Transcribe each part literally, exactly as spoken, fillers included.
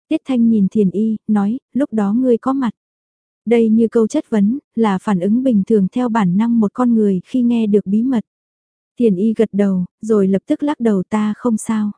Tiết Thanh nhìn Thiền Y, nói, lúc đó ngươi có mặt. Đây như câu chất vấn, là phản ứng bình thường theo bản năng một con người khi nghe được bí mật. Thiền Y gật đầu, rồi lập tức lắc đầu ta không sao.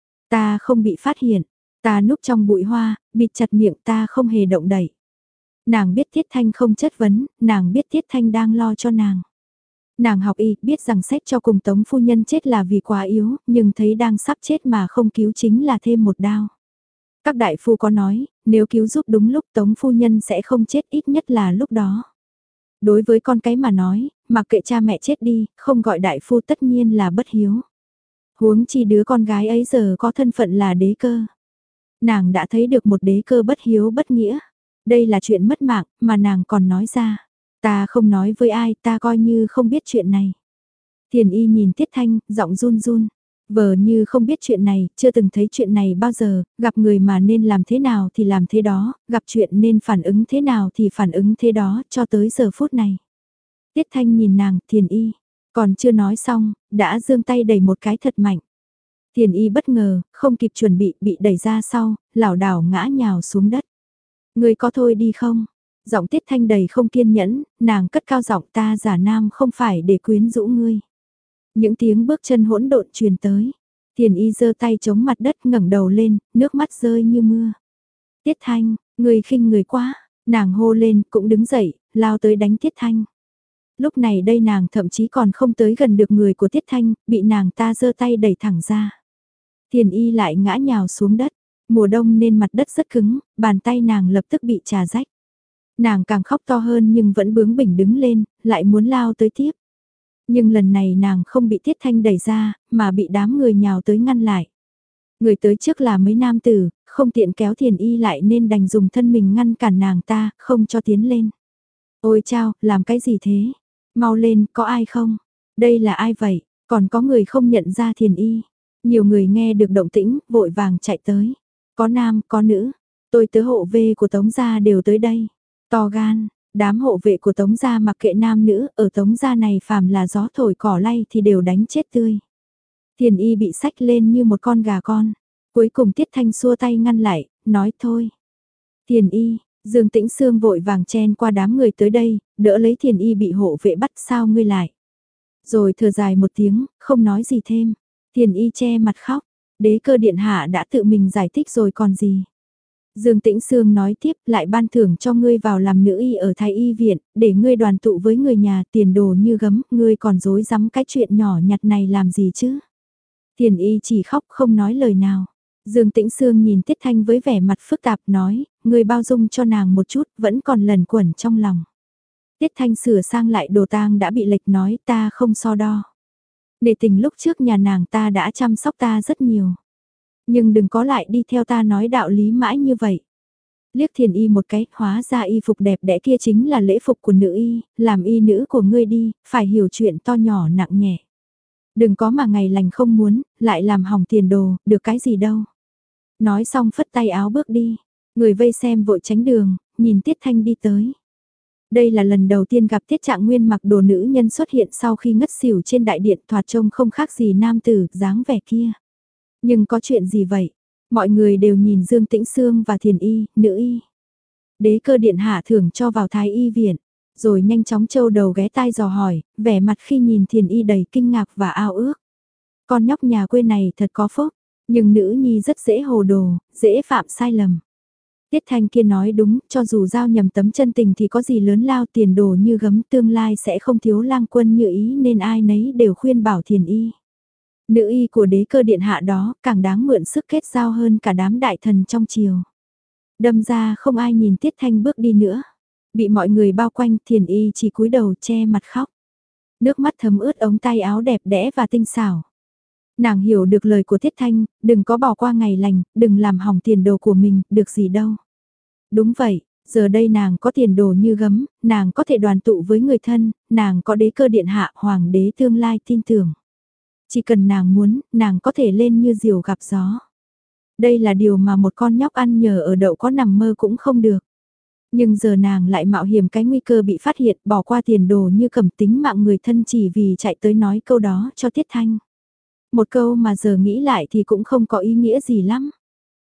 Ta không bị phát hiện, ta núp trong bụi hoa, bịt chặt miệng ta không hề động đậy. Nàng biết Tiết Thanh không chất vấn, nàng biết Tiết Thanh đang lo cho nàng. Nàng học y, biết rằng xét cho cùng Tống phu nhân chết là vì quá yếu, nhưng thấy đang sắp chết mà không cứu chính là thêm một đao. Các đại phu có nói, nếu cứu giúp đúng lúc Tống phu nhân sẽ không chết ít nhất là lúc đó. Đối với con cái mà nói, mặc kệ cha mẹ chết đi, không gọi đại phu tất nhiên là bất hiếu. Huống chi đứa con gái ấy giờ có thân phận là đế cơ. Nàng đã thấy được một đế cơ bất hiếu bất nghĩa. Đây là chuyện mất mạng mà nàng còn nói ra. Ta không nói với ai, ta coi như không biết chuyện này. Thiền Y nhìn Tiết Thanh, giọng run run. Vờ như không biết chuyện này, chưa từng thấy chuyện này bao giờ, gặp người mà nên làm thế nào thì làm thế đó, gặp chuyện nên phản ứng thế nào thì phản ứng thế đó, cho tới giờ phút này. Tiết Thanh nhìn nàng, Thiền Y, còn chưa nói xong, đã giương tay đẩy một cái thật mạnh. Thiền Y bất ngờ, không kịp chuẩn bị, bị đẩy ra sau, lảo đảo ngã nhào xuống đất. Người có thôi đi không? Giọng Tiết Thanh đầy không kiên nhẫn, nàng cất cao giọng ta giả nam không phải để quyến rũ ngươi. Những tiếng bước chân hỗn độn truyền tới. Thiền Y giơ tay chống mặt đất ngẩng đầu lên, nước mắt rơi như mưa. Tiết Thanh, người khinh người quá, nàng hô lên cũng đứng dậy, lao tới đánh Tiết Thanh. Lúc này đây nàng thậm chí còn không tới gần được người của Tiết Thanh, bị nàng ta giơ tay đẩy thẳng ra. Thiền Y lại ngã nhào xuống đất, mùa đông nên mặt đất rất cứng, bàn tay nàng lập tức bị trà rách. Nàng càng khóc to hơn nhưng vẫn bướng bỉnh đứng lên, lại muốn lao tới tiếp. Nhưng lần này nàng không bị Tiết Thanh đẩy ra, mà bị đám người nhào tới ngăn lại. Người tới trước là mấy nam tử, không tiện kéo Thiền Y lại nên đành dùng thân mình ngăn cản nàng ta, không cho tiến lên. Ôi chao, làm cái gì thế? Mau lên, có ai không? Đây là ai vậy? Còn có người không nhận ra Thiền Y. Nhiều người nghe được động tĩnh, vội vàng chạy tới. Có nam, có nữ. Tôi tớ hộ vệ của Tống gia đều tới đây. To gan, đám hộ vệ của Tống gia mặc kệ nam nữ, ở Tống gia này phàm là gió thổi cỏ lay thì đều đánh chết tươi. Thiền Y bị xách lên như một con gà con. Cuối cùng Tiết Thanh xua tay ngăn lại, nói thôi. Thiền Y, Dương Tĩnh Sương vội vàng chen qua đám người tới đây, đỡ lấy Thiền Y bị hộ vệ bắt sao ngươi lại. Rồi thở dài một tiếng, không nói gì thêm. Thiền Y che mặt khóc, đế cơ điện hạ đã tự mình giải thích rồi còn gì. Dương Tĩnh Sương nói tiếp lại ban thưởng cho ngươi vào làm nữ y ở Thái Y viện, để ngươi đoàn tụ với người nhà tiền đồ như gấm, ngươi còn dối rắm cái chuyện nhỏ nhặt này làm gì chứ. Thiền Y chỉ khóc không nói lời nào. Dương Tĩnh Sương nhìn Tiết Thanh với vẻ mặt phức tạp nói, ngươi bao dung cho nàng một chút, vẫn còn lẩn quẩn trong lòng. Tiết Thanh sửa sang lại đồ tang đã bị lệch nói ta không so đo. Để tình lúc trước nhà nàng ta đã chăm sóc ta rất nhiều. Nhưng đừng có lại đi theo ta nói đạo lý mãi như vậy. Liếc Thiền Y một cái, hóa ra y phục đẹp đẽ kia chính là lễ phục của nữ y, làm y nữ của ngươi đi, phải hiểu chuyện to nhỏ nặng nhẹ. Đừng có mà ngày lành không muốn, lại làm hỏng tiền đồ, được cái gì đâu. Nói xong phất tay áo bước đi, người vây xem vội tránh đường, nhìn Tiết Thanh đi tới. Đây là lần đầu tiên gặp Tiết Trạng Nguyên mặc đồ nữ nhân xuất hiện sau khi ngất xỉu trên đại điện thoạt trông không khác gì nam tử, dáng vẻ kia. Nhưng có chuyện gì vậy? Mọi người đều nhìn Dương Tĩnh Sương và Thiền Y, nữ y. Đế cơ điện hạ thưởng cho vào Thái Y viện, rồi nhanh chóng châu đầu ghé tai dò hỏi, vẻ mặt khi nhìn Thiền Y đầy kinh ngạc và ao ước. Con nhóc nhà quê này thật có phúc, nhưng nữ nhi rất dễ hồ đồ, dễ phạm sai lầm. Tiết Thanh kia nói đúng, cho dù giao nhầm tấm chân tình thì có gì lớn lao tiền đồ như gấm tương lai sẽ không thiếu lang quân như ý nên ai nấy đều khuyên bảo Thiền Y. Nữ y của đế cơ điện hạ đó càng đáng mượn sức kết giao hơn cả đám đại thần trong triều. Đâm ra không ai nhìn Tiết Thanh bước đi nữa. Bị mọi người bao quanh Thiền Y chỉ cúi đầu che mặt khóc. Nước mắt thấm ướt ống tay áo đẹp đẽ và tinh xảo. Nàng hiểu được lời của Tiết Thanh, đừng có bỏ qua ngày lành, đừng làm hỏng tiền đồ của mình, được gì đâu. Đúng vậy, giờ đây nàng có tiền đồ như gấm, nàng có thể đoàn tụ với người thân, nàng có đế cơ điện hạ hoàng đế tương lai tin tưởng. Chỉ cần nàng muốn, nàng có thể lên như diều gặp gió. Đây là điều mà một con nhóc ăn nhờ ở đậu có nằm mơ cũng không được. Nhưng giờ nàng lại mạo hiểm cái nguy cơ bị phát hiện bỏ qua tiền đồ như cầm tính mạng người thân chỉ vì chạy tới nói câu đó cho Tiết Thanh. Một câu mà giờ nghĩ lại thì cũng không có ý nghĩa gì lắm.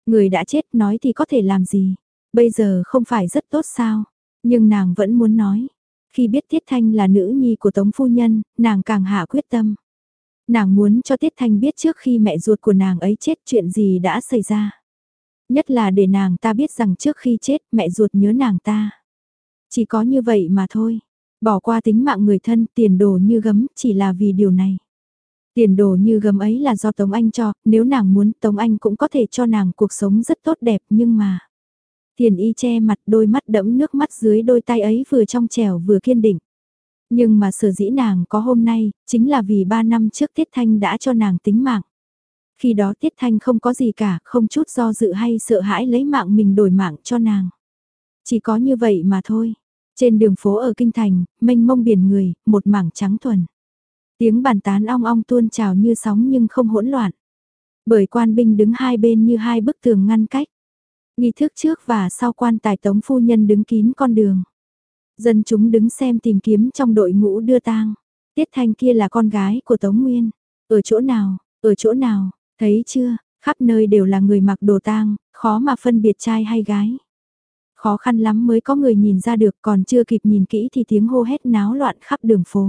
Người đã chết nói thì có thể làm gì, bây giờ không phải rất tốt sao, nhưng nàng vẫn muốn nói. Khi biết Tiết Thanh là nữ nhi của Tống phu nhân, nàng càng hạ quyết tâm. Nàng muốn cho Tiết Thanh biết trước khi mẹ ruột của nàng ấy chết chuyện gì đã xảy ra. Nhất là để nàng ta biết rằng trước khi chết mẹ ruột nhớ nàng ta. Chỉ có như vậy mà thôi. Bỏ qua tính mạng người thân, tiền đồ như gấm, chỉ là vì điều này. Tiền đồ như gấm ấy là do Tống Anh cho, nếu nàng muốn Tống Anh cũng có thể cho nàng cuộc sống rất tốt đẹp, nhưng mà... Tiền y che mặt, đôi mắt đẫm nước mắt dưới đôi tay ấy vừa trong trẻo vừa kiên định. Nhưng mà sở dĩ nàng có hôm nay, chính là vì ba năm trước Tiết Thanh đã cho nàng tính mạng. Khi đó Tiết Thanh không có gì cả, không chút do dự hay sợ hãi lấy mạng mình đổi mạng cho nàng. Chỉ có như vậy mà thôi. Trên đường phố ở Kinh Thành, mênh mông biển người, một mảng trắng thuần. Tiếng bàn tán ong ong tuôn trào như sóng nhưng không hỗn loạn. Bởi quan binh đứng hai bên như hai bức tường ngăn cách. Nghi thức trước và sau quan tài Tống phu nhân đứng kín con đường. Dân chúng đứng xem tìm kiếm trong đội ngũ đưa tang. Tiết Thanh kia là con gái của Tống Nguyên. Ở chỗ nào, ở chỗ nào, thấy chưa, khắp nơi đều là người mặc đồ tang, khó mà phân biệt trai hay gái. Khó khăn lắm mới có người nhìn ra được, còn chưa kịp nhìn kỹ thì tiếng hô hét náo loạn khắp đường phố.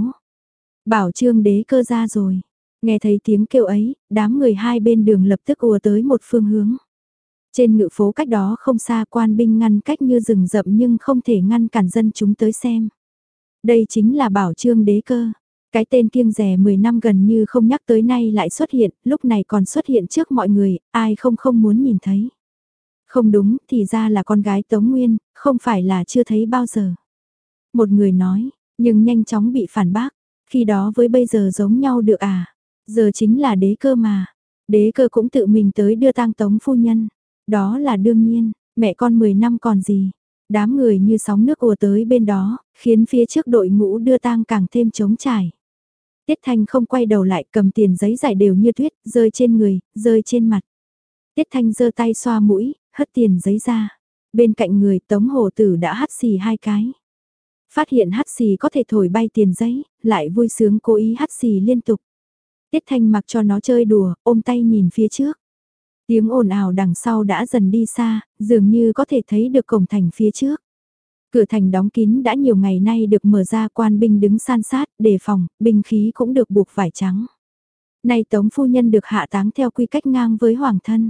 Bảo Trương Đế Cơ ra rồi. Nghe thấy tiếng kêu ấy, đám người hai bên đường lập tức ùa tới một phương hướng. Trên ngự phố cách đó không xa, quan binh ngăn cách như rừng rậm nhưng không thể ngăn cản dân chúng tới xem. Đây chính là Bảo Trương Đế Cơ. Cái tên kiêng rẻ mười năm gần như không nhắc tới nay lại xuất hiện, lúc này còn xuất hiện trước mọi người, ai không không muốn nhìn thấy. Không đúng, thì ra là con gái Tống Nguyên, không phải là chưa thấy bao giờ. Một người nói, nhưng nhanh chóng bị phản bác, khi đó với bây giờ giống nhau được à, giờ chính là Đế Cơ mà. Đế Cơ cũng tự mình tới đưa tang Tống phu nhân, đó là đương nhiên, mẹ con mười năm còn gì. Đám người như sóng nước ùa tới bên đó, khiến phía trước đội ngũ đưa tang càng thêm trống trải. Tiết Thanh không quay đầu lại, cầm tiền giấy giải đều như tuyết, rơi trên người, rơi trên mặt. Tiết Thanh giơ tay xoa mũi, hất tiền giấy ra. Bên cạnh người Tống Hổ Tử đã hắt xì hai cái. Phát hiện hắt xì có thể thổi bay tiền giấy, lại vui sướng cố ý hắt xì liên tục. Tiết Thanh mặc cho nó chơi đùa, ôm tay nhìn phía trước. Tiếng ồn ào đằng sau đã dần đi xa, dường như có thể thấy được cổng thành phía trước. Cửa thành đóng kín đã nhiều ngày nay được mở ra, quan binh đứng san sát, đề phòng, binh khí cũng được buộc vải trắng. Nay Tống phu nhân được hạ táng theo quy cách ngang với hoàng thân.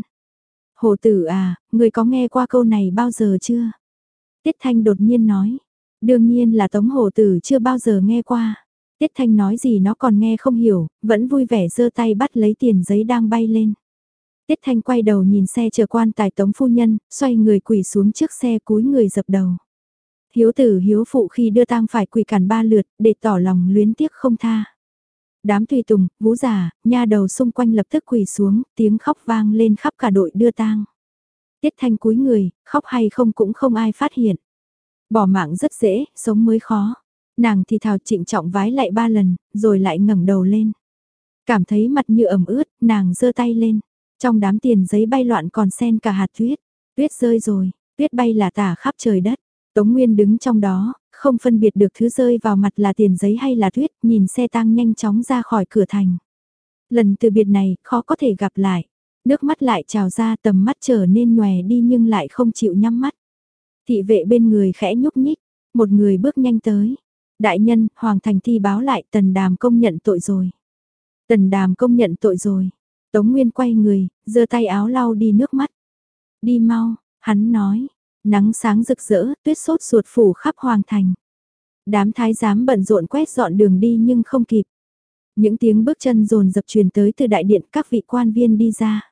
Hồ Tử à, người có nghe qua câu này bao giờ chưa? Tiết Thanh đột nhiên nói. Đương nhiên là Tống Hồ Tử chưa bao giờ nghe qua. Tiết Thanh nói gì nó còn nghe không hiểu, vẫn vui vẻ giơ tay bắt lấy tiền giấy đang bay lên. Tiết Thanh quay đầu nhìn xe chờ quan tài Tống phu nhân, xoay người quỳ xuống trước xe cúi người dập đầu. Hiếu tử hiếu phụ khi đưa tang phải quỳ cản ba lượt, để tỏ lòng luyến tiếc không tha. Đám tùy tùng, vũ giả, nha đầu xung quanh lập tức quỳ xuống, tiếng khóc vang lên khắp cả đội đưa tang. Tiết Thanh cúi người, khóc hay không cũng không ai phát hiện. Bỏ mạng rất dễ, sống mới khó. Nàng thì thào trịnh trọng vái lại ba lần, rồi lại ngẩng đầu lên. Cảm thấy mặt như ẩm ướt, nàng giơ tay lên. Trong đám tiền giấy bay loạn còn xen cả hạt tuyết. Tuyết rơi rồi, tuyết bay là tả khắp trời đất. Tống Nguyên đứng trong đó, không phân biệt được thứ rơi vào mặt là tiền giấy hay là tuyết, nhìn xe tang nhanh chóng ra khỏi cửa thành. Lần từ biệt này, khó có thể gặp lại. Nước mắt lại trào ra, tầm mắt trở nên nhòe đi nhưng lại không chịu nhắm mắt. Thị vệ bên người khẽ nhúc nhích, một người bước nhanh tới. Đại nhân, Hoàng Thành thi báo lại, Tần Đàm công nhận tội rồi. Tần Đàm công nhận tội rồi. Tống Nguyên quay người, giơ tay áo lau đi nước mắt. Đi mau, hắn nói. Nắng sáng rực rỡ, tuyết sốt ruột phủ khắp Hoàng Thành. Đám thái giám bận rộn quét dọn đường đi nhưng không kịp. Những tiếng bước chân dồn dập truyền tới từ đại điện, các vị quan viên đi ra.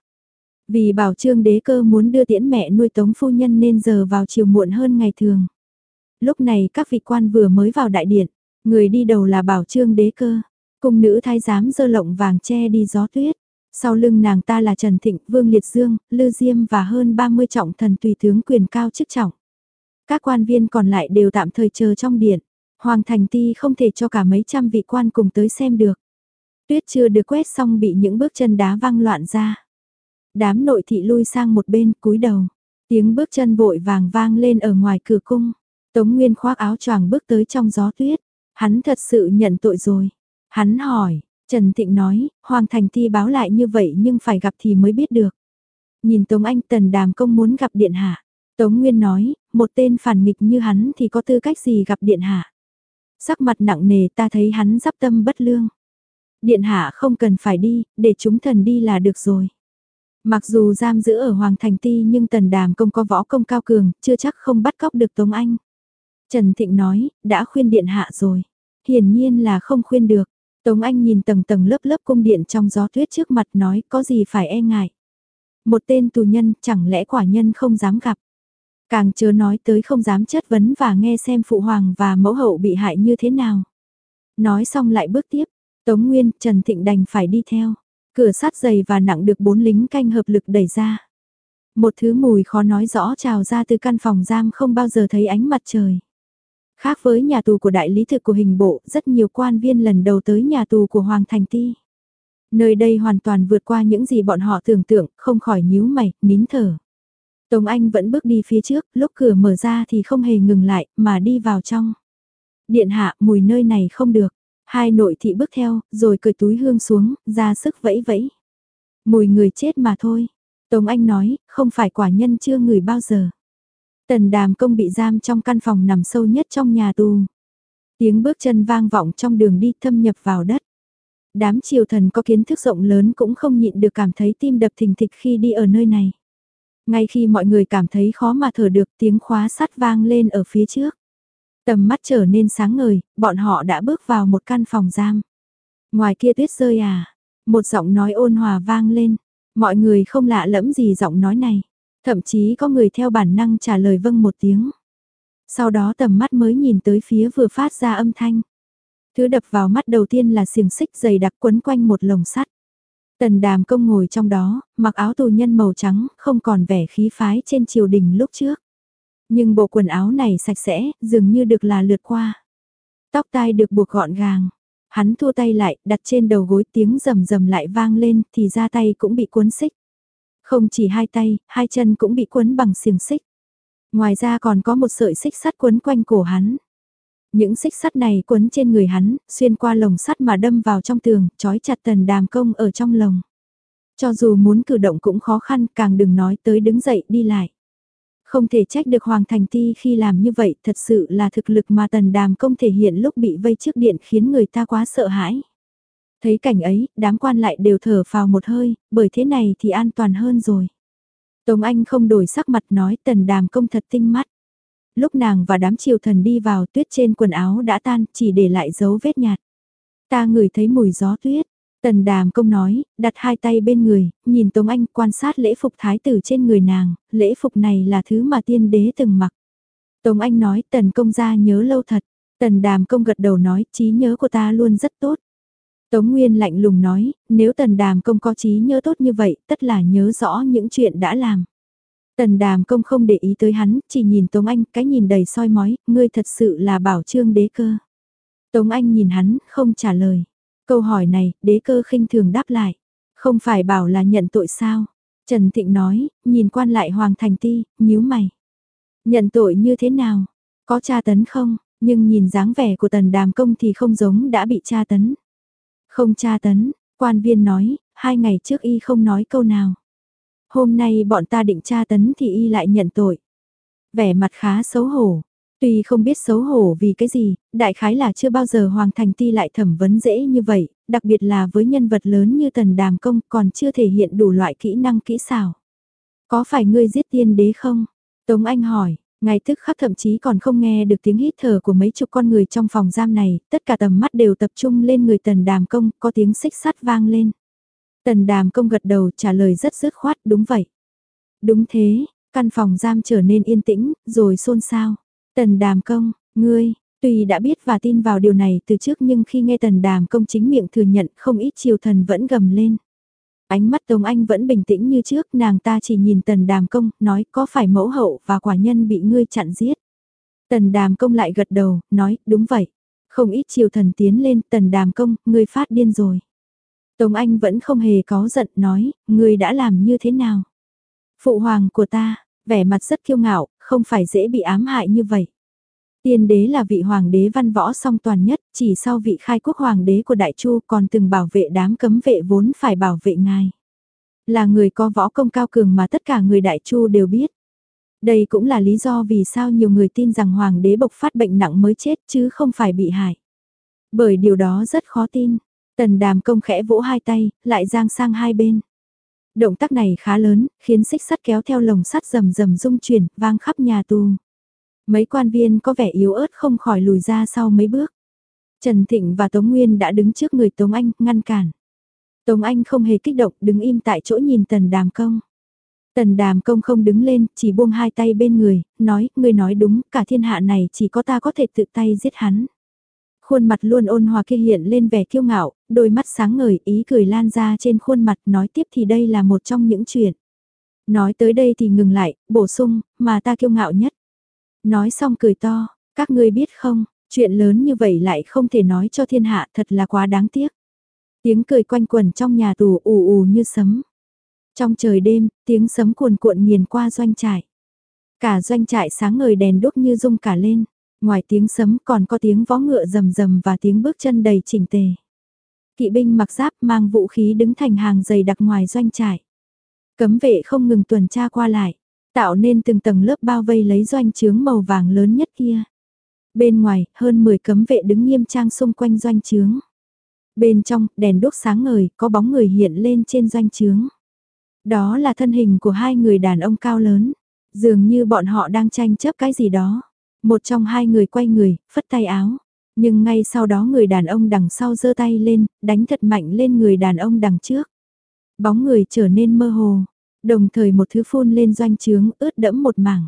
Vì Bảo Trương Đế Cơ muốn đưa tiễn mẹ nuôi Tống phu nhân nên giờ vào chiều muộn hơn ngày thường. Lúc này các vị quan vừa mới vào đại điện, người đi đầu là Bảo Trương Đế Cơ, cung nữ thái giám giơ lộng vàng che đi gió tuyết. Sau lưng nàng ta là Trần Thịnh, Vương Liệt Dương, Lư Diêm và hơn ba mươi trọng thần tùy tướng quyền cao chức trọng. Các quan viên còn lại đều tạm thời chờ trong điện. Hoàng Thành Ti không thể cho cả mấy trăm vị quan cùng tới xem được. Tuyết chưa được quét xong bị những bước chân đá văng loạn ra. Đám nội thị lui sang một bên cúi đầu. Tiếng bước chân vội vàng vang lên ở ngoài cửa cung. Tống Nguyên khoác áo choàng bước tới trong gió tuyết. Hắn thật sự nhận tội rồi. Hắn hỏi. Trần Thịnh nói, Hoàng Thành Ti báo lại như vậy nhưng phải gặp thì mới biết được. Nhìn Tống Anh, Tần Đàm Công muốn gặp điện hạ. Tống Nguyên nói, một tên phản nghịch như hắn thì có tư cách gì gặp điện hạ. Sắc mặt nặng nề, ta thấy hắn giáp tâm bất lương. Điện hạ không cần phải đi, để chúng thần đi là được rồi. Mặc dù giam giữ ở Hoàng Thành Ti nhưng Tần Đàm Công có võ công cao cường, chưa chắc không bắt cóc được Tống Anh. Trần Thịnh nói, đã khuyên điện hạ rồi. Hiển nhiên là không khuyên được. Tống Anh nhìn tầng tầng lớp lớp cung điện trong gió tuyết trước mặt nói có gì phải e ngại. Một tên tù nhân chẳng lẽ quả nhân không dám gặp. Càng chớ nói tới không dám chất vấn và nghe xem phụ hoàng và mẫu hậu bị hại như thế nào. Nói xong lại bước tiếp, Tống Nguyên, Trần Thịnh đành phải đi theo. Cửa sắt dày và nặng được bốn lính canh hợp lực đẩy ra. Một thứ mùi khó nói rõ trào ra từ căn phòng giam không bao giờ thấy ánh mặt trời. Khác với nhà tù của đại lý thực của hình bộ, rất nhiều quan viên lần đầu tới nhà tù của Hoàng Thành Ti. Nơi đây hoàn toàn vượt qua những gì bọn họ tưởng tượng, không khỏi nhíu mày, nín thở. Tống Anh vẫn bước đi phía trước, lúc cửa mở ra thì không hề ngừng lại, mà đi vào trong. Điện hạ, mùi nơi này không được. Hai nội thị bước theo, rồi cởi túi hương xuống, ra sức vẫy vẫy. Mùi người chết mà thôi. Tống Anh nói, không phải quả nhân chưa ngửi bao giờ. Tần Đàm Công bị giam trong căn phòng nằm sâu nhất trong nhà tù. Tiếng bước chân vang vọng trong đường đi thâm nhập vào đất. Đám triều thần có kiến thức rộng lớn cũng không nhịn được cảm thấy tim đập thình thịch khi đi ở nơi này. Ngay khi mọi người cảm thấy khó mà thở được, tiếng khóa sắt vang lên ở phía trước. Tầm mắt trở nên sáng ngời, bọn họ đã bước vào một căn phòng giam. Ngoài kia tuyết rơi à? Một giọng nói ôn hòa vang lên. Mọi người không lạ lẫm gì giọng nói này. Thậm chí có người theo bản năng trả lời vâng một tiếng. Sau đó tầm mắt mới nhìn tới phía vừa phát ra âm thanh. Thứ đập vào mắt đầu tiên là xiềng xích dày đặc quấn quanh một lồng sắt. Tần Đàm Công ngồi trong đó, mặc áo tù nhân màu trắng, không còn vẻ khí phái trên triều đình lúc trước. Nhưng bộ quần áo này sạch sẽ, dường như được là lượt qua. Tóc tai được buộc gọn gàng. Hắn thua tay lại, đặt trên đầu gối, tiếng rầm rầm lại vang lên, thì ra tay cũng bị cuốn xích. Không chỉ hai tay, hai chân cũng bị quấn bằng xiềng xích. Ngoài ra còn có một sợi xích sắt quấn quanh cổ hắn. Những xích sắt này quấn trên người hắn, xuyên qua lồng sắt mà đâm vào trong tường, trói chặt Tần Đàm Công ở trong lồng. Cho dù muốn cử động cũng khó khăn, càng đừng nói tới đứng dậy đi lại. Không thể trách được Hoàng Thành Ti khi làm như vậy, thật sự là thực lực mà Tần Đàm Công thể hiện lúc bị vây trước điện khiến người ta quá sợ hãi. Thấy cảnh ấy, đám quan lại đều thở phào một hơi, bởi thế này thì an toàn hơn rồi. Tống Anh không đổi sắc mặt nói Tần Đàm Công thật tinh mắt. Lúc nàng và đám triều thần đi vào, tuyết trên quần áo đã tan, chỉ để lại dấu vết nhạt. Ta ngửi thấy mùi gió tuyết. Tần Đàm Công nói, đặt hai tay bên người, nhìn Tống Anh quan sát lễ phục thái tử trên người nàng, lễ phục này là thứ mà tiên đế từng mặc. Tống Anh nói, Tần Công gia nhớ lâu thật. Tần Đàm Công gật đầu nói, trí nhớ của ta luôn rất tốt. Tống Nguyên lạnh lùng nói, nếu Tần Đàm Công có trí nhớ tốt như vậy, tất là nhớ rõ những chuyện đã làm. Tần Đàm Công không để ý tới hắn, chỉ nhìn Tống Anh, cái nhìn đầy soi mói, ngươi thật sự là bảo trương đế cơ. Tống Anh nhìn hắn, không trả lời. Câu hỏi này, đế cơ khinh thường đáp lại. Không phải bảo là nhận tội sao? Trần Thịnh nói, nhìn quan lại Hoàng Thành Ti, nhíu mày. Nhận tội như thế nào? Có tra tấn không? Nhưng nhìn dáng vẻ của Tần Đàm Công thì không giống đã bị tra tấn. Không tra tấn, quan viên nói, hai ngày trước y không nói câu nào. Hôm nay bọn ta định tra tấn thì y lại nhận tội. Vẻ mặt khá xấu hổ. Tuy không biết xấu hổ vì cái gì, đại khái là chưa bao giờ Hoàng Thành Ti lại thẩm vấn dễ như vậy, đặc biệt là với nhân vật lớn như Tần Đàm Công còn chưa thể hiện đủ loại kỹ năng kỹ xảo. Có phải ngươi giết tiên đế không? Tống Anh hỏi, ngay tức khắc thậm chí còn không nghe được tiếng hít thở của mấy chục con người trong phòng giam này, tất cả tầm mắt đều tập trung lên người Tần Đàm Công, có tiếng xích sắt vang lên. Tần Đàm Công gật đầu trả lời rất dứt khoát, đúng vậy. Đúng thế, căn phòng giam trở nên yên tĩnh, rồi xôn xao. Tần Đàm Công, ngươi, tuy đã biết và tin vào điều này từ trước nhưng khi nghe Tần Đàm Công chính miệng thừa nhận không ít triều thần vẫn gầm lên. Ánh mắt Tống Anh vẫn bình tĩnh như trước, nàng ta chỉ nhìn Tần Đàm Công, nói có phải mẫu hậu và quả nhân bị ngươi chặn giết. Tần Đàm Công lại gật đầu, nói, đúng vậy. Không ít triều thần tiến lên, Tần Đàm Công, ngươi phát điên rồi. Tống Anh vẫn không hề có giận, nói, ngươi đã làm như thế nào? Phụ hoàng của ta, vẻ mặt rất kiêu ngạo, không phải dễ bị ám hại như vậy. Tiên đế là vị hoàng đế văn võ song toàn nhất, chỉ sau vị khai quốc hoàng đế của Đại Chu còn từng bảo vệ đám cấm vệ vốn phải bảo vệ ngài. Là người có võ công cao cường mà tất cả người Đại Chu đều biết. Đây cũng là lý do vì sao nhiều người tin rằng hoàng đế bộc phát bệnh nặng mới chết chứ không phải bị hại. Bởi điều đó rất khó tin. Tần Đàm Công khẽ vỗ hai tay, lại giang sang hai bên. Động tác này khá lớn, khiến xích sắt kéo theo lồng sắt rầm rầm rung chuyển, vang khắp nhà tù. Mấy quan viên có vẻ yếu ớt không khỏi lùi ra sau mấy bước. Trần Thịnh và Tống Nguyên đã đứng trước người Tống Anh, ngăn cản. Tống Anh không hề kích động, đứng im tại chỗ nhìn Tần Đàm Công. Tần Đàm Công không đứng lên, chỉ buông hai tay bên người, nói, ngươi nói đúng, cả thiên hạ này chỉ có ta có thể tự tay giết hắn. Khuôn mặt luôn ôn hòa kia hiện lên vẻ kiêu ngạo, đôi mắt sáng ngời, ý cười lan ra trên khuôn mặt, nói tiếp thì đây là một trong những chuyện. Nói tới đây thì ngừng lại, bổ sung, mà ta kiêu ngạo nhất. Nói xong cười to, các ngươi biết không, chuyện lớn như vậy lại không thể nói cho thiên hạ, thật là quá đáng tiếc. Tiếng cười quanh quẩn trong nhà tù ù ù như sấm. Trong trời đêm, tiếng sấm cuồn cuộn nghiền qua doanh trại. Cả doanh trại sáng ngời đèn đốt như rung cả lên. Ngoài tiếng sấm còn có tiếng vó ngựa rầm rầm và tiếng bước chân đầy chỉnh tề. Kỵ binh mặc giáp mang vũ khí đứng thành hàng dày đặc ngoài doanh trại. Cấm vệ không ngừng tuần tra qua lại, tạo nên từng tầng lớp bao vây lấy doanh trướng màu vàng lớn nhất kia. Bên ngoài, hơn mười cấm vệ đứng nghiêm trang xung quanh doanh trướng. Bên trong, đèn đốt sáng ngời, có bóng người hiện lên trên doanh trướng. Đó là thân hình của hai người đàn ông cao lớn, dường như bọn họ đang tranh chấp cái gì đó. Một trong hai người quay người, phất tay áo. Nhưng ngay sau đó người đàn ông đằng sau giơ tay lên, đánh thật mạnh lên người đàn ông đằng trước. Bóng người trở nên mơ hồ, đồng thời một thứ phun lên doanh trướng ướt đẫm một mảng.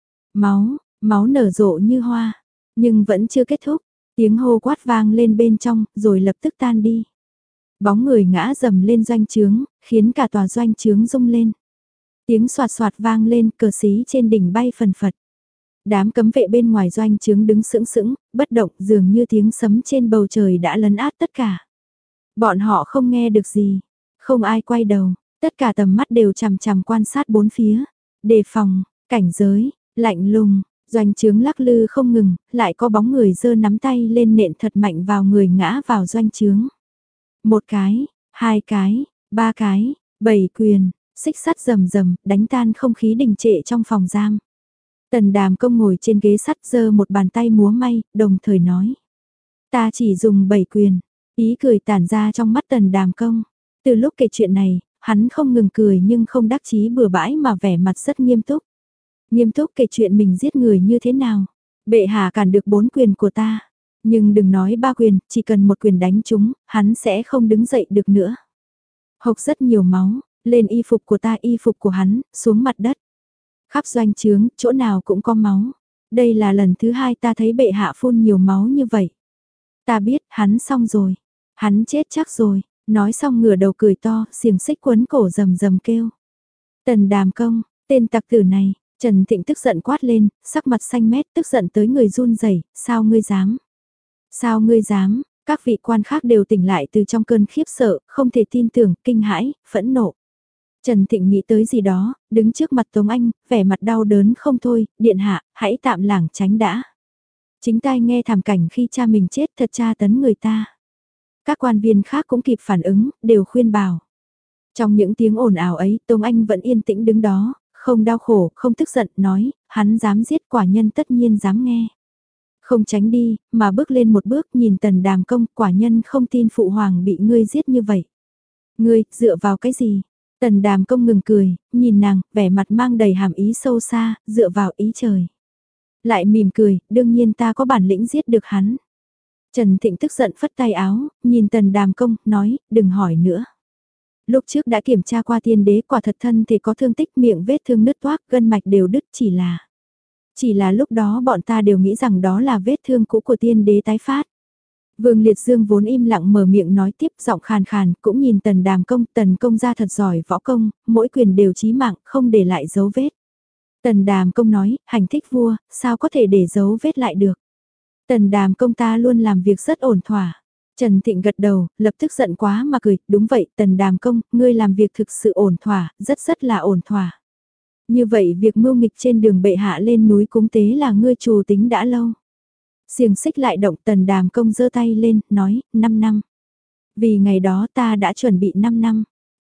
Máu, máu nở rộ như hoa, nhưng vẫn chưa kết thúc. Tiếng hô quát vang lên bên trong, rồi lập tức tan đi. Bóng người ngã dầm lên doanh trướng, khiến cả tòa doanh trướng rung lên. Tiếng soạt soạt vang lên, cờ xí trên đỉnh bay phần phật. Đám cấm vệ bên ngoài doanh trướng đứng sững sững, bất động, dường như tiếng sấm trên bầu trời đã lấn át tất cả. Bọn họ không nghe được gì, không ai quay đầu, tất cả tầm mắt đều chằm chằm quan sát bốn phía, đề phòng, cảnh giới, lạnh lùng, doanh trướng lắc lư không ngừng, lại có bóng người giơ nắm tay lên nện thật mạnh vào người ngã vào doanh trướng. Một cái, hai cái, ba cái, bảy quyền, xích sắt rầm rầm, đánh tan không khí đình trệ trong phòng giam. Tần Đàm Công ngồi trên ghế sắt giơ một bàn tay múa may, đồng thời nói. Ta chỉ dùng bảy quyền, ý cười tản ra trong mắt Tần Đàm Công. Từ lúc kể chuyện này, hắn không ngừng cười nhưng không đắc chí bừa bãi mà vẻ mặt rất nghiêm túc. Nghiêm túc kể chuyện mình giết người như thế nào. Bệ hạ cản được bốn quyền của ta. Nhưng đừng nói ba quyền, chỉ cần một quyền đánh chúng, hắn sẽ không đứng dậy được nữa. Hộc rất nhiều máu, lên y phục của ta, y phục của hắn, xuống mặt đất. Khắp doanh trướng, chỗ nào cũng có máu. Đây là lần thứ hai ta thấy bệ hạ phun nhiều máu như vậy. Ta biết, hắn xong rồi. Hắn chết chắc rồi. Nói xong ngửa đầu cười to, xiềng xích quấn cổ rầm rầm kêu. Tần Đàm Công, tên tặc tử này. Trần Thịnh tức giận quát lên, sắc mặt xanh mét, tức giận tới người run rẩy. Sao ngươi dám? Sao ngươi dám? Các vị quan khác đều tỉnh lại từ trong cơn khiếp sợ, không thể tin tưởng, kinh hãi, phẫn nộ. Trần Thịnh nghĩ tới gì đó, đứng trước mặt Tống Anh, vẻ mặt đau đớn không thôi, điện hạ, hãy tạm lảng tránh đã. Chính tai nghe thảm cảnh khi cha mình chết thật tra tấn người ta. Các quan viên khác cũng kịp phản ứng, đều khuyên bảo. Trong những tiếng ồn ào ấy, Tống Anh vẫn yên tĩnh đứng đó, không đau khổ, không tức giận, nói, hắn dám giết quả nhân tất nhiên dám nghe. Không tránh đi, mà bước lên một bước nhìn Tần Đàm Công, quả nhân không tin phụ hoàng bị ngươi giết như vậy. Ngươi, dựa vào cái gì? Tần Đàm Công ngừng cười, nhìn nàng, vẻ mặt mang đầy hàm ý sâu xa, dựa vào ý trời. Lại mỉm cười, đương nhiên ta có bản lĩnh giết được hắn. Trần Thịnh tức giận phất tay áo, nhìn Tần Đàm Công, nói, đừng hỏi nữa. Lúc trước đã kiểm tra qua tiên đế, quả thật thân thì có thương tích, miệng vết thương nứt toác, gân mạch đều đứt, chỉ là... Chỉ là lúc đó bọn ta đều nghĩ rằng đó là vết thương cũ của tiên đế tái phát. Vương Liệt Dương vốn im lặng mở miệng nói tiếp, giọng khàn khàn, cũng nhìn Tần Đàm Công, Tần Công ra thật giỏi võ công, mỗi quyền đều chí mạng, không để lại dấu vết. Tần Đàm Công nói, hành thích vua, sao có thể để dấu vết lại được. Tần Đàm Công ta luôn làm việc rất ổn thỏa. Trần Thịnh gật đầu, lập tức giận quá mà cười, đúng vậy, Tần Đàm Công, ngươi làm việc thực sự ổn thỏa, rất rất là ổn thỏa. Như vậy việc mưu nghịch trên đường bệ hạ lên núi cúng tế là ngươi trù tính đã lâu. Xiềng xích lại động, Tần Đàm Công giơ tay lên, nói, năm năm. Vì ngày đó ta đã chuẩn bị năm năm.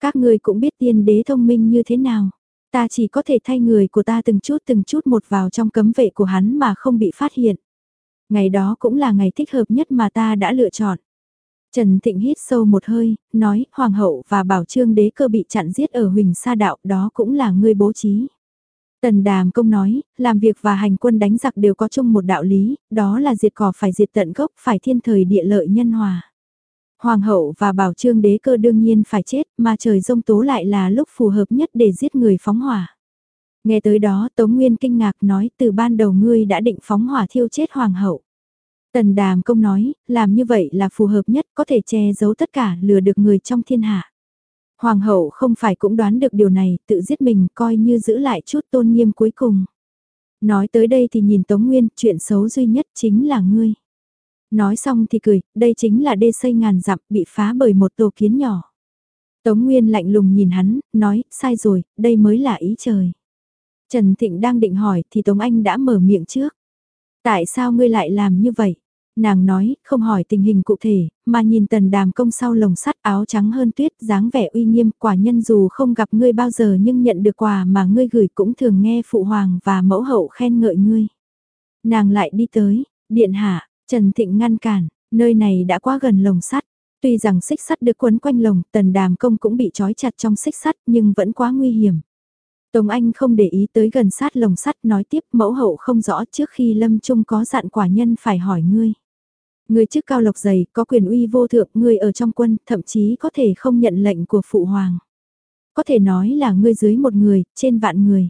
Các ngươi cũng biết tiên đế thông minh như thế nào. Ta chỉ có thể thay người của ta từng chút từng chút một vào trong cấm vệ của hắn mà không bị phát hiện. Ngày đó cũng là ngày thích hợp nhất mà ta đã lựa chọn. Trần Thịnh hít sâu một hơi, nói, Hoàng hậu và Bảo Trương đế cơ bị chặn giết ở Huỳnh Sa Đạo, đó cũng là ngươi bố trí. Tần Đàm Công nói, làm việc và hành quân đánh giặc đều có chung một đạo lý, đó là diệt cỏ phải diệt tận gốc, phải thiên thời địa lợi nhân hòa. Hoàng hậu và Bảo Trương đế cơ đương nhiên phải chết, mà trời giông tố lại là lúc phù hợp nhất để giết người phóng hỏa. Nghe tới đó Tống Nguyên kinh ngạc nói, từ ban đầu ngươi đã định phóng hỏa thiêu chết Hoàng hậu. Tần Đàm Công nói, làm như vậy là phù hợp nhất, có thể che giấu tất cả, lừa được người trong thiên hạ. Hoàng hậu không phải cũng đoán được điều này, tự giết mình coi như giữ lại chút tôn nghiêm cuối cùng. Nói tới đây thì nhìn Tống Nguyên, chuyện xấu duy nhất chính là ngươi. Nói xong thì cười, đây chính là đê xây ngàn dặm bị phá bởi một tổ kiến nhỏ. Tống Nguyên lạnh lùng nhìn hắn, nói, sai rồi, đây mới là ý trời. Trần Thịnh đang định hỏi thì Tống Anh đã mở miệng trước. Tại sao ngươi lại làm như vậy? Nàng nói, không hỏi tình hình cụ thể, mà nhìn Tần Đàm Công sau lồng sắt áo trắng hơn tuyết, dáng vẻ uy nghiêm, quả nhân dù không gặp ngươi bao giờ nhưng nhận được quà mà ngươi gửi cũng thường nghe phụ hoàng và mẫu hậu khen ngợi ngươi. Nàng lại đi tới, điện hạ, Trần Thịnh ngăn cản, nơi này đã quá gần lồng sắt. Tuy rằng xích sắt được quấn quanh lồng, Tần Đàm Công cũng bị trói chặt trong xích sắt nhưng vẫn quá nguy hiểm. Tống Anh không để ý tới gần sát lồng sắt nói tiếp, mẫu hậu không rõ trước khi lâm chung có dặn quả nhân phải hỏi ngươi. Ngươi chức cao lộc dày, có quyền uy vô thượng, ngươi ở trong quân, thậm chí có thể không nhận lệnh của phụ hoàng. Có thể nói là ngươi dưới một người, trên vạn người.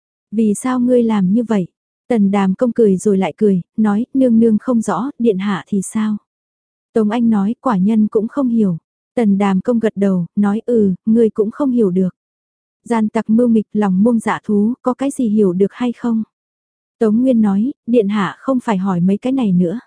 Vì sao ngươi làm như vậy? Tần Đàm Công cười rồi lại cười, nói, nương nương không rõ, điện hạ thì sao? Tống Anh nói, quả nhân cũng không hiểu. Tần Đàm Công gật đầu, nói ừ, ngươi cũng không hiểu được. Gian tặc mưu nghịch lòng muông dạ thú, có cái gì hiểu được hay không? Tống Nguyên nói, điện hạ không phải hỏi mấy cái này nữa.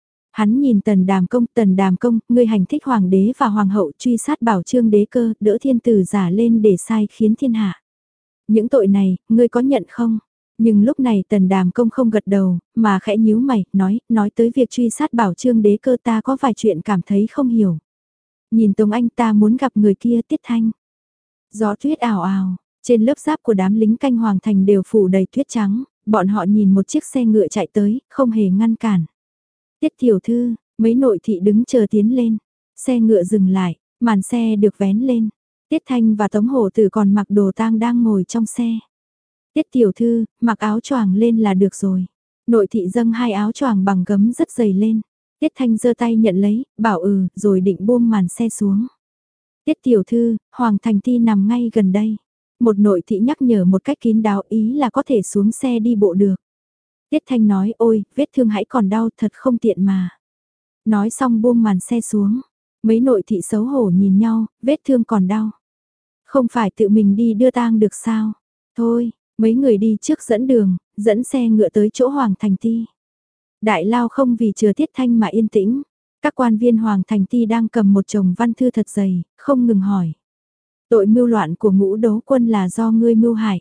Hắn nhìn Tần Đàm Công, Tần Đàm Công, ngươi hành thích hoàng đế và hoàng hậu truy sát Bảo Trương đế cơ, đỡ thiên tử giả lên để sai khiến thiên hạ. Những tội này, ngươi có nhận không? Nhưng lúc này Tần Đàm Công không gật đầu, mà khẽ nhíu mày, nói, nói tới việc truy sát Bảo Trương đế cơ ta có vài chuyện cảm thấy không hiểu. Nhìn Tống Anh ta muốn gặp người kia Tiết Thanh. Gió tuyết ảo ảo, trên lớp giáp của đám lính canh hoàng thành đều phủ đầy tuyết trắng, bọn họ nhìn một chiếc xe ngựa chạy tới, không hề ngăn cản. Tiết tiểu thư, mấy nội thị đứng chờ tiến lên, xe ngựa dừng lại, màn xe được vén lên. Tiết Thanh và Tống Hổ Tử còn mặc đồ tang đang ngồi trong xe. Tiết tiểu thư, mặc áo choàng lên là được rồi. Nội thị dâng hai áo choàng bằng gấm rất dày lên. Tiết Thanh giơ tay nhận lấy, bảo ừ, rồi định buông màn xe xuống. Tiết tiểu thư, Hoàng Thành Ti nằm ngay gần đây. Một nội thị nhắc nhở một cách kín đáo ý là có thể xuống xe đi bộ được. Tiết Thanh nói ôi, vết thương hãy còn đau thật không tiện mà. Nói xong buông màn xe xuống. Mấy nội thị xấu hổ nhìn nhau, vết thương còn đau. Không phải tự mình đi đưa tang được sao? Thôi, mấy người đi trước dẫn đường, dẫn xe ngựa tới chỗ Hoàng Thành Ti. Đại lao không vì chờ Tiết Thanh mà yên tĩnh. Các quan viên Hoàng Thành Ti đang cầm một chồng văn thư thật dày, không ngừng hỏi. Tội mưu loạn của Ngũ Đấu Quân là do ngươi mưu hại.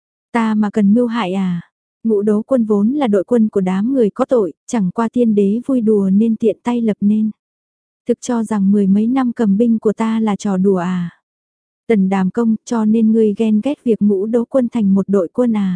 Ta mà cần mưu hại à? Ngũ Đấu Quân vốn là đội quân của đám người có tội, chẳng qua tiên đế vui đùa nên tiện tay lập nên. Thực cho rằng mười mấy năm cầm binh của ta là trò đùa à? Tần Đàm Công, cho nên ngươi ghen ghét việc Ngũ Đấu Quân thành một đội quân à?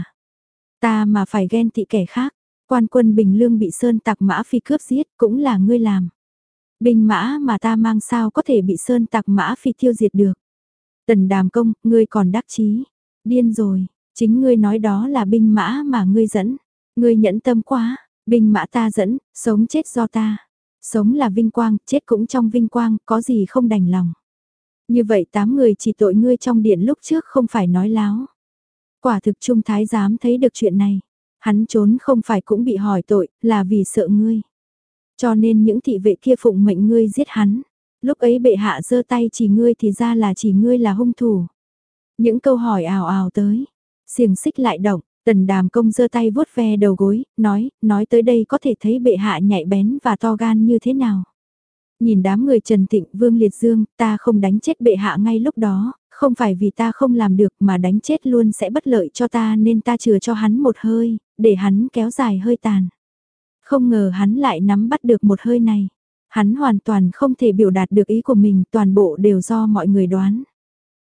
Ta mà phải ghen tị kẻ khác, quan quân Bình Lương bị Sơn Tặc Mã Phi cướp giết cũng là ngươi làm. Binh mã mà ta mang sao có thể bị Sơn Tặc Mã Phi tiêu diệt được. Tần Đàm Công, ngươi còn đắc chí. Điên rồi, chính ngươi nói đó là binh mã mà ngươi dẫn. Ngươi nhẫn tâm quá, binh mã ta dẫn, sống chết do ta. Sống là vinh quang, chết cũng trong vinh quang, có gì không đành lòng. Như vậy tám người chỉ tội ngươi trong điện lúc trước không phải nói láo. Quả thực Trung Thái giám thấy được chuyện này. Hắn trốn không phải cũng bị hỏi tội, là vì sợ ngươi. Cho nên những thị vệ kia phụng mệnh ngươi giết hắn. Lúc ấy bệ hạ giơ tay chỉ ngươi thì ra là chỉ ngươi là hung thủ. Những câu hỏi ào ào tới. Xiềng xích lại động, Tần Đàm Công giơ tay vuốt ve đầu gối, nói, nói tới đây có thể thấy bệ hạ nhạy bén và to gan như thế nào. Nhìn đám người Trần Thịnh, Vương Liệt Dương, ta không đánh chết bệ hạ ngay lúc đó, không phải vì ta không làm được mà đánh chết luôn sẽ bất lợi cho ta nên ta chừa cho hắn một hơi, để hắn kéo dài hơi tàn. Không ngờ hắn lại nắm bắt được một hơi này. Hắn hoàn toàn không thể biểu đạt được ý của mình, toàn bộ đều do mọi người đoán.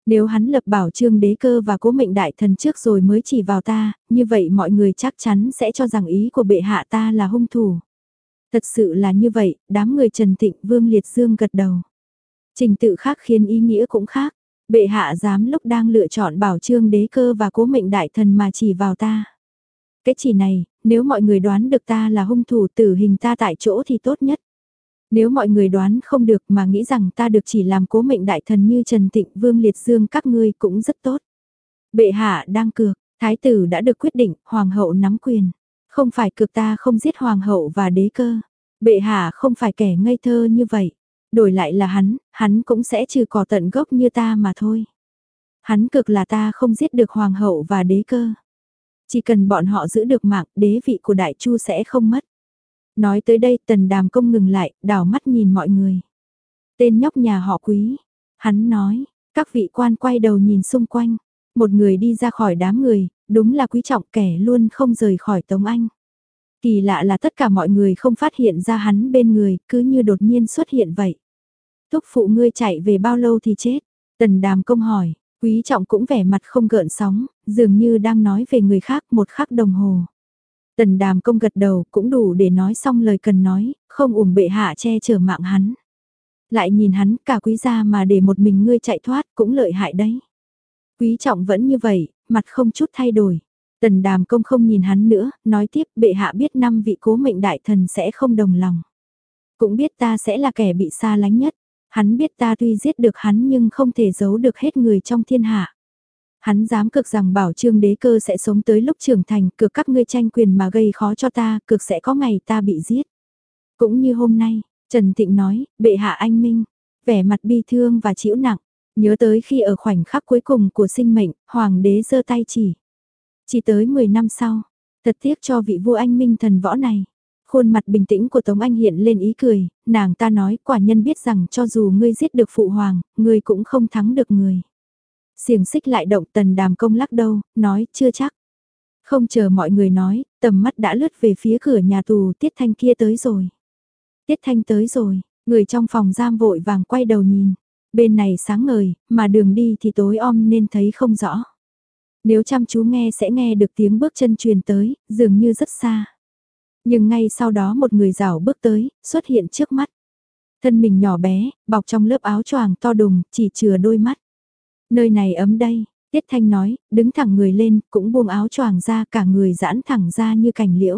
Nếu hắn lập bảo trương đế cơ và cố mệnh đại thần trước rồi mới chỉ vào ta, như vậy mọi người chắc chắn sẽ cho rằng ý của bệ hạ ta là hung thủ. Thật sự là như vậy, đám người Trần Tịnh Vương Liệt Dương gật đầu. Trình tự khác khiến ý nghĩa cũng khác. Bệ hạ dám lúc đang lựa chọn bảo trương đế cơ và cố mệnh đại thần mà chỉ vào ta. Cái chỉ này, nếu mọi người đoán được ta là hung thủ tử hình ta tại chỗ thì tốt nhất. Nếu mọi người đoán không được mà nghĩ rằng ta được chỉ làm cố mệnh đại thần như Trần Tịnh Vương Liệt Dương các ngươi cũng rất tốt. Bệ hạ đang cược, thái tử đã được quyết định, hoàng hậu nắm quyền. Không phải cược ta không giết hoàng hậu và đế cơ. Bệ hạ không phải kẻ ngây thơ như vậy. Đổi lại là hắn, hắn cũng sẽ trừ cỏ tận gốc như ta mà thôi. Hắn cực là ta không giết được hoàng hậu và đế cơ. Chỉ cần bọn họ giữ được mạng, đế vị của Đại Chu sẽ không mất. Nói tới đây Tần Đàm Công ngừng lại, đảo mắt nhìn mọi người. Tên nhóc nhà họ Quý. Hắn nói, các vị quan quay đầu nhìn xung quanh. Một người đi ra khỏi đám người, đúng là Quý Trọng, kẻ luôn không rời khỏi Tống Anh. Kỳ lạ là tất cả mọi người không phát hiện ra hắn bên người, cứ như đột nhiên xuất hiện vậy. Thúc phụ ngươi chạy về bao lâu thì chết? Tần Đàm Công hỏi, Quý Trọng cũng vẻ mặt không gợn sóng, dường như đang nói về người khác một khắc đồng hồ. Tần Đàm Công gật đầu cũng đủ để nói xong lời cần nói, không uổng bệ hạ che chở mạng hắn. Lại nhìn hắn cả Quý gia mà để một mình ngươi chạy thoát cũng lợi hại đấy. Quý Trọng vẫn như vậy, mặt không chút thay đổi. Tần Đàm Công không nhìn hắn nữa, nói tiếp bệ hạ biết năm vị cố mệnh đại thần sẽ không đồng lòng. Cũng biết ta sẽ là kẻ bị xa lánh nhất. Hắn biết ta tuy giết được hắn nhưng không thể giấu được hết người trong thiên hạ. Hắn dám cực rằng bảo trương đế cơ sẽ sống tới lúc trưởng thành, cực các ngươi tranh quyền mà gây khó cho ta, cực sẽ có ngày ta bị giết. Cũng như hôm nay, Trần Thịnh nói, bệ hạ anh minh, vẻ mặt bi thương và chịu nặng, nhớ tới khi ở khoảnh khắc cuối cùng của sinh mệnh, hoàng đế giơ tay chỉ. Chỉ tới mười năm sau, thật tiếc cho vị vua anh minh thần võ này. Khuôn mặt bình tĩnh của Tống Anh hiện lên ý cười, nàng ta nói quả nhân biết rằng cho dù ngươi giết được phụ hoàng, ngươi cũng không thắng được người. Xiềng xích lại động Tần Đàm Công lắc đầu, nói chưa chắc. Không chờ mọi người nói, tầm mắt đã lướt về phía cửa nhà tù Tiết Thanh kia tới rồi. Tiết Thanh tới rồi, người trong phòng giam vội vàng quay đầu nhìn. Bên này sáng ngời, mà đường đi thì tối om nên thấy không rõ. Nếu chăm chú nghe sẽ nghe được tiếng bước chân truyền tới, dường như rất xa. Nhưng ngay sau đó một người rảo bước tới, xuất hiện trước mắt. Thân mình nhỏ bé, bọc trong lớp áo choàng to đùng, chỉ chừa đôi mắt. Nơi này ấm đây, Tiết Thanh nói, đứng thẳng người lên, cũng buông áo choàng ra cả người giãn thẳng ra như cành liễu.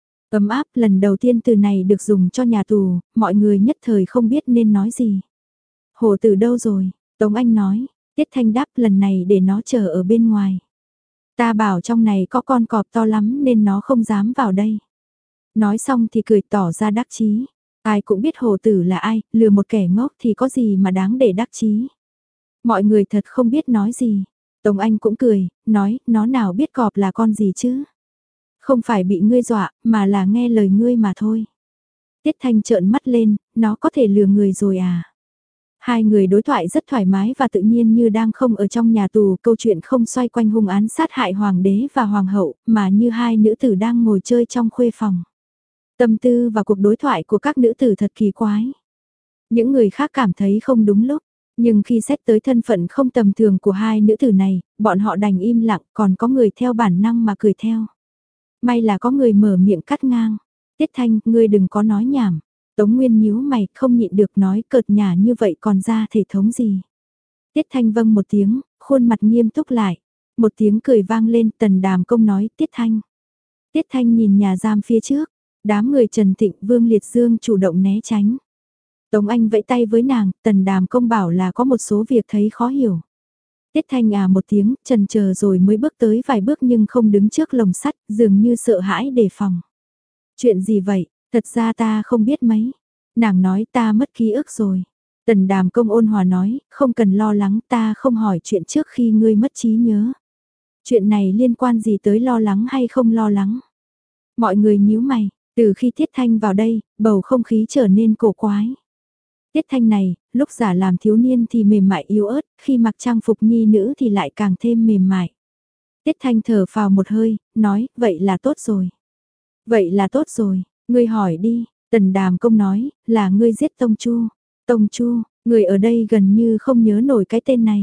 Ấm áp lần đầu tiên từ này được dùng cho nhà tù, mọi người nhất thời không biết nên nói gì. Hồ Tử đâu rồi? Tống Anh nói, Tiết Thanh đáp lần này để nó chờ ở bên ngoài. Ta bảo trong này có con cọp to lắm nên nó không dám vào đây. Nói xong thì cười tỏ ra đắc chí. Ai cũng biết Hồ Tử là ai, lừa một kẻ ngốc thì có gì mà đáng để đắc chí. Mọi người thật không biết nói gì. Tống Anh cũng cười, nói, nó nào biết cọp là con gì chứ. Không phải bị ngươi dọa, mà là nghe lời ngươi mà thôi. Tiết Thanh trợn mắt lên, nó có thể lừa người rồi à. Hai người đối thoại rất thoải mái và tự nhiên như đang không ở trong nhà tù, câu chuyện không xoay quanh hung án sát hại hoàng đế và hoàng hậu, mà như hai nữ tử đang ngồi chơi trong khuê phòng. Tâm tư và cuộc đối thoại của các nữ tử thật kỳ quái. Những người khác cảm thấy không đúng lúc, nhưng khi xét tới thân phận không tầm thường của hai nữ tử này, bọn họ đành im lặng, còn có người theo bản năng mà cười theo. May là có người mở miệng cắt ngang. Tiết Thanh, ngươi đừng có nói nhảm. Tống Nguyên nhíu mày, không nhịn được nói cợt nhả như vậy còn ra thể thống gì. Tiết Thanh vâng một tiếng, khuôn mặt nghiêm túc lại. Một tiếng cười vang lên, Tần Đàm Công nói, Tiết Thanh. Tiết Thanh nhìn nhà giam phía trước, đám người Trần Thịnh, Vương Liệt Dương chủ động né tránh. Tống Anh vẫy tay với nàng, Tần Đàm Công bảo là có một số việc thấy khó hiểu. Tiết Thanh à một tiếng, chần chờ rồi mới bước tới vài bước nhưng không đứng trước lồng sắt, dường như sợ hãi đề phòng. Chuyện gì vậy? Thật ra ta không biết mấy. Nàng nói ta mất ký ức rồi. Tần Đàm Công ôn hòa nói, không cần lo lắng, ta không hỏi chuyện trước khi ngươi mất trí nhớ. Chuyện này liên quan gì tới lo lắng hay không lo lắng? Mọi người nhíu mày, từ khi Tiết Thanh vào đây, bầu không khí trở nên cổ quái. Tiết Thanh này, lúc giả làm thiếu niên thì mềm mại yếu ớt, khi mặc trang phục nhi nữ thì lại càng thêm mềm mại. Tiết Thanh thở phào một hơi, nói, vậy là tốt rồi. Vậy là tốt rồi, ngươi hỏi đi, Tần Đàm Công nói, là ngươi giết Tông Chu. Tông Chu, người ở đây gần như không nhớ nổi cái tên này.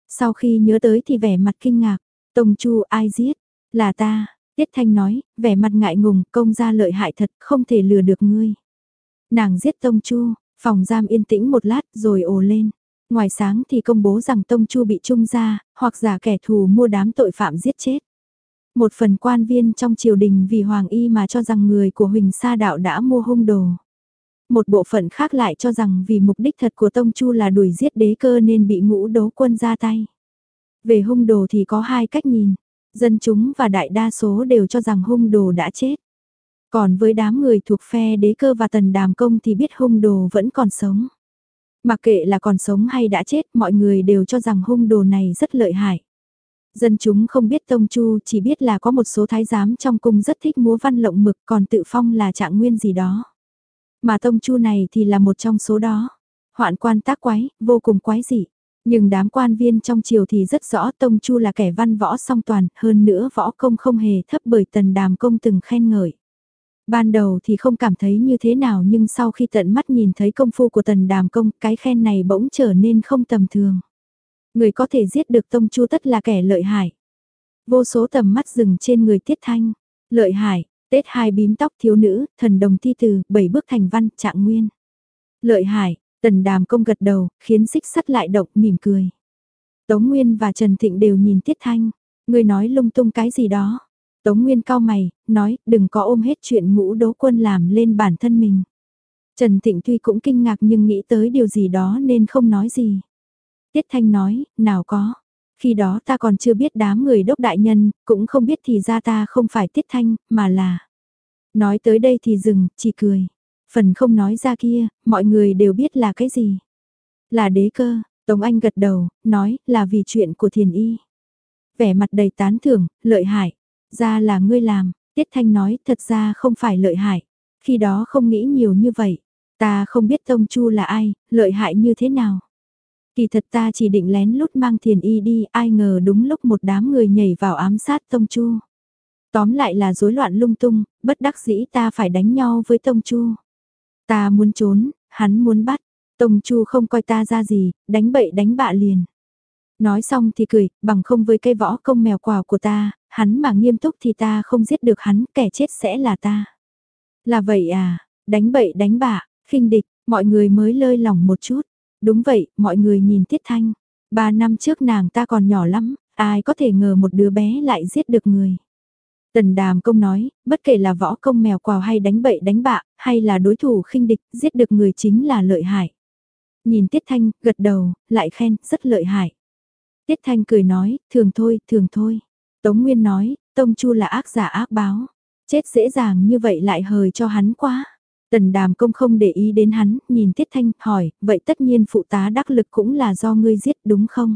Sau khi nhớ tới thì vẻ mặt kinh ngạc, Tông Chu ai giết? Là ta, Tiết Thanh nói, vẻ mặt ngại ngùng, công gia lợi hại thật, không thể lừa được ngươi. Nàng giết Tông Chu, phòng giam yên tĩnh một lát rồi ồ lên. Ngoài sáng thì công bố rằng Tông Chu bị trung gia, hoặc giả kẻ thù mua đám tội phạm giết chết. Một phần quan viên trong triều đình vì Hoàng Y mà cho rằng người của Huỳnh Sa Đạo đã mua hung đồ. Một bộ phận khác lại cho rằng vì mục đích thật của Tông Chu là đuổi giết đế cơ nên bị Ngũ Đấu Quân ra tay. Về hung đồ thì có hai cách nhìn, dân chúng và đại đa số đều cho rằng hung đồ đã chết. Còn với đám người thuộc phe đế cơ và tần đàm công thì biết hung đồ vẫn còn sống. Mặc kệ là còn sống hay đã chết, mọi người đều cho rằng hung đồ này rất lợi hại. Dân chúng không biết Tông Chu, chỉ biết là có một số thái giám trong cung rất thích múa văn lộng mực, còn tự phong là trạng nguyên gì đó. Mà Tông Chu này thì là một trong số đó. Hoạn quan tác quái, vô cùng quái dị. Nhưng đám quan viên trong triều thì rất rõ Tông Chu là kẻ văn võ song toàn, hơn nữa võ công không hề thấp bởi tần đàm công từng khen ngợi. Ban đầu thì không cảm thấy như thế nào, nhưng sau khi tận mắt nhìn thấy công phu của tần đàm công, cái khen này bỗng trở nên không tầm thường. Người có thể giết được Tông Chu tất là kẻ lợi hại. Vô số tầm mắt dừng trên người Tiết Thanh. Lợi hại, Tết hai bím tóc thiếu nữ, thần đồng thi từ, bảy bước thành văn, trạng nguyên. Lợi hại, tần đàm công gật đầu, khiến xích sắt lại động, mỉm cười. Tống Nguyên và Trần Thịnh đều nhìn Tiết Thanh. Người nói lung tung cái gì đó. Tống Nguyên cau mày, nói, đừng có ôm hết chuyện Ngũ Đấu Quân làm lên bản thân mình. Trần Thịnh tuy cũng kinh ngạc nhưng nghĩ tới điều gì đó nên không nói gì. Tiết Thanh nói, nào có. Khi đó ta còn chưa biết đám người đốc đại nhân, cũng không biết thì ra ta không phải Tiết Thanh, mà là... Nói tới đây thì dừng, chỉ cười. Phần không nói ra kia, mọi người đều biết là cái gì. Là đế cơ, Tống Anh gật đầu, nói là vì chuyện của Thiền Y. Vẻ mặt đầy tán thưởng, lợi hại. Ra là ngươi làm, Tiết Thanh nói thật ra không phải lợi hại. Khi đó không nghĩ nhiều như vậy. Ta không biết Tông Chu là ai, lợi hại như thế nào. Kỳ thật ta chỉ định lén lút mang Thiền Y đi, ai ngờ đúng lúc một đám người nhảy vào ám sát Tông Chu. Tóm lại là rối loạn lung tung, bất đắc dĩ ta phải đánh nhau với Tông Chu. Ta muốn trốn, hắn muốn bắt, Tông Chu không coi ta ra gì, đánh bậy đánh bạ liền. Nói xong thì cười, bằng không với cây võ công mèo quào của ta, hắn mà nghiêm túc thì ta không giết được hắn, kẻ chết sẽ là ta. Là vậy à, đánh bậy đánh bạ, khinh địch, mọi người mới lơi lỏng một chút. Đúng vậy, mọi người nhìn Tiết Thanh. Ba năm trước nàng ta còn nhỏ lắm, ai có thể ngờ một đứa bé lại giết được người. Tần Đàm Công nói, bất kể là võ công mèo quào hay đánh bậy đánh bạ, hay là đối thủ khinh địch, giết được người chính là lợi hại. Nhìn Tiết Thanh, gật đầu, lại khen, rất lợi hại. Tiết Thanh cười nói, thường thôi, thường thôi. Tống Nguyên nói, Tông Chu là ác giả ác báo. Chết dễ dàng như vậy lại hời cho hắn quá. Tần Đàm Công không để ý đến hắn, nhìn Tiết Thanh, hỏi, vậy tất nhiên phụ tá đắc lực cũng là do ngươi giết đúng không?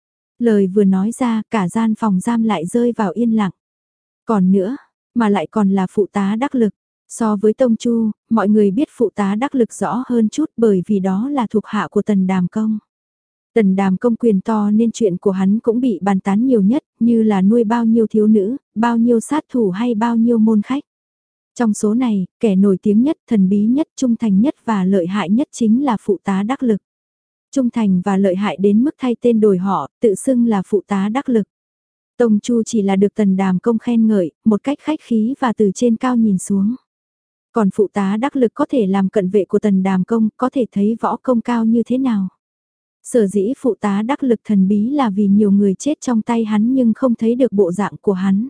Lời vừa nói ra, cả gian phòng giam lại rơi vào yên lặng. Còn nữa, mà lại còn là phụ tá đắc lực. So với Tông Chu, mọi người biết phụ tá đắc lực rõ hơn chút bởi vì đó là thuộc hạ của Tần Đàm Công. Tần Đàm Công quyền to nên chuyện của hắn cũng bị bàn tán nhiều nhất, như là nuôi bao nhiêu thiếu nữ, bao nhiêu sát thủ hay bao nhiêu môn khách. Trong số này, kẻ nổi tiếng nhất, thần bí nhất, trung thành nhất và lợi hại nhất chính là phụ tá đắc lực. Trung thành và lợi hại đến mức thay tên đổi họ, tự xưng là phụ tá đắc lực. Tông Chu chỉ là được Tần Đàm Công khen ngợi, một cách khách khí và từ trên cao nhìn xuống. Còn phụ tá đắc lực có thể làm cận vệ của Tần Đàm Công, có thể thấy võ công cao như thế nào. Sở dĩ phụ tá đắc lực thần bí là vì nhiều người chết trong tay hắn nhưng không thấy được bộ dạng của hắn.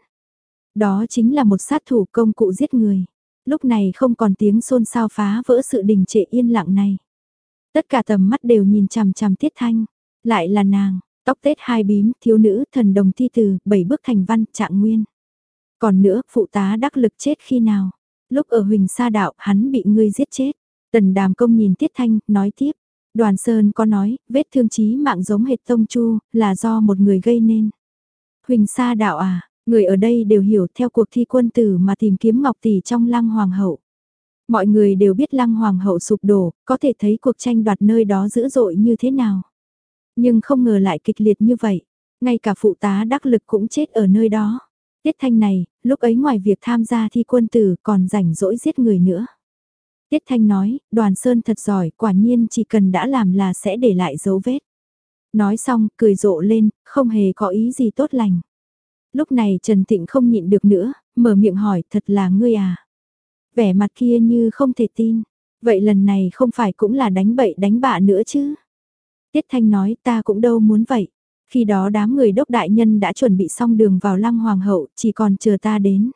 Đó chính là một sát thủ công cụ giết người. Lúc này không còn tiếng xôn xao phá vỡ sự đình trệ yên lặng này. Tất cả tầm mắt đều nhìn chằm chằm Tiết Thanh. Lại là nàng, tóc tết hai bím, thiếu nữ, thần đồng thi từ, bảy bước thành văn, trạng nguyên. Còn nữa, phụ tá đắc lực chết khi nào? Lúc ở Huỳnh Sa Đạo, hắn bị ngươi giết chết. Tần Đàm Công nhìn Tiết Thanh, nói tiếp. Đoàn Sơn có nói, vết thương chí mạng giống hệt Tông Chu, là do một người gây nên. Huỳnh Sa Đạo à, người ở đây đều hiểu theo cuộc thi quân tử mà tìm kiếm Ngọc Tỷ trong Lăng Hoàng hậu. Mọi người đều biết Lăng Hoàng hậu sụp đổ, có thể thấy cuộc tranh đoạt nơi đó dữ dội như thế nào. Nhưng không ngờ lại kịch liệt như vậy, ngay cả phụ tá đắc lực cũng chết ở nơi đó. Tiết Thanh này, lúc ấy ngoài việc tham gia thi quân tử còn rảnh rỗi giết người nữa. Tiết Thanh nói, Đoàn Sơn thật giỏi, quả nhiên chỉ cần đã làm là sẽ để lại dấu vết. Nói xong, cười rộ lên, không hề có ý gì tốt lành. Lúc này Trần Thịnh không nhịn được nữa, mở miệng hỏi, thật là ngươi à? Vẻ mặt kia như không thể tin. Vậy lần này không phải cũng là đánh bậy đánh bạ nữa chứ? Tiết Thanh nói, ta cũng đâu muốn vậy. Khi đó đám người đốc đại nhân đã chuẩn bị xong đường vào lăng hoàng hậu, chỉ còn chờ ta đến.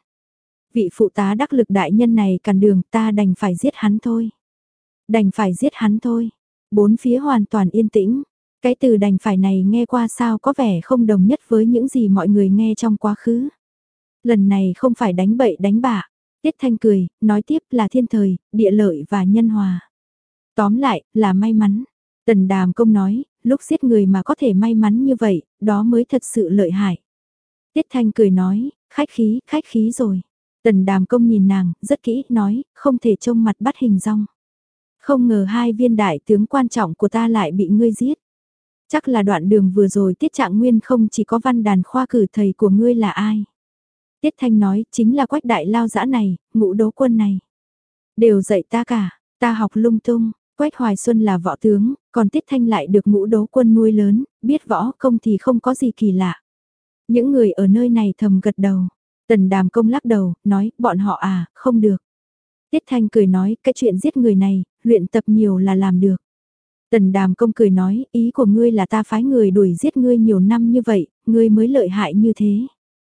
Vị phụ tá đắc lực đại nhân này cản đường, ta đành phải giết hắn thôi. Đành phải giết hắn thôi. Bốn phía hoàn toàn yên tĩnh. Cái từ đành phải này nghe qua sao có vẻ không đồng nhất với những gì mọi người nghe trong quá khứ. Lần này không phải đánh bậy đánh bạ. Tiết Thanh cười, nói tiếp là thiên thời, địa lợi và nhân hòa. Tóm lại, là may mắn. Tần Đàm Công nói, lúc giết người mà có thể may mắn như vậy, đó mới thật sự lợi hại. Tiết Thanh cười nói, khách khí, khách khí rồi. Tần Đàm Công nhìn nàng, rất kỹ, nói, không thể trông mặt bắt hình dong. Không ngờ hai viên đại tướng quan trọng của ta lại bị ngươi giết. Chắc là đoạn đường vừa rồi Tiết Trạng Nguyên không chỉ có Văn Đàn khoa cử thầy của ngươi là ai. Tiết Thanh nói, chính là Quách đại lao dã này, Ngũ Đấu Quân này. Đều dạy ta cả, ta học lung tung. Quách Hoài Xuân là võ tướng, còn Tiết Thanh lại được Ngũ Đấu Quân nuôi lớn, biết võ công thì không có gì kỳ lạ. Những người ở nơi này thầm gật đầu. Tần Đàm Công lắc đầu, nói, bọn họ à, không được. Tiết Thanh cười nói, cái chuyện giết người này, luyện tập nhiều là làm được. Tần Đàm Công cười nói, ý của ngươi là ta phái người đuổi giết ngươi nhiều năm như vậy, ngươi mới lợi hại như thế.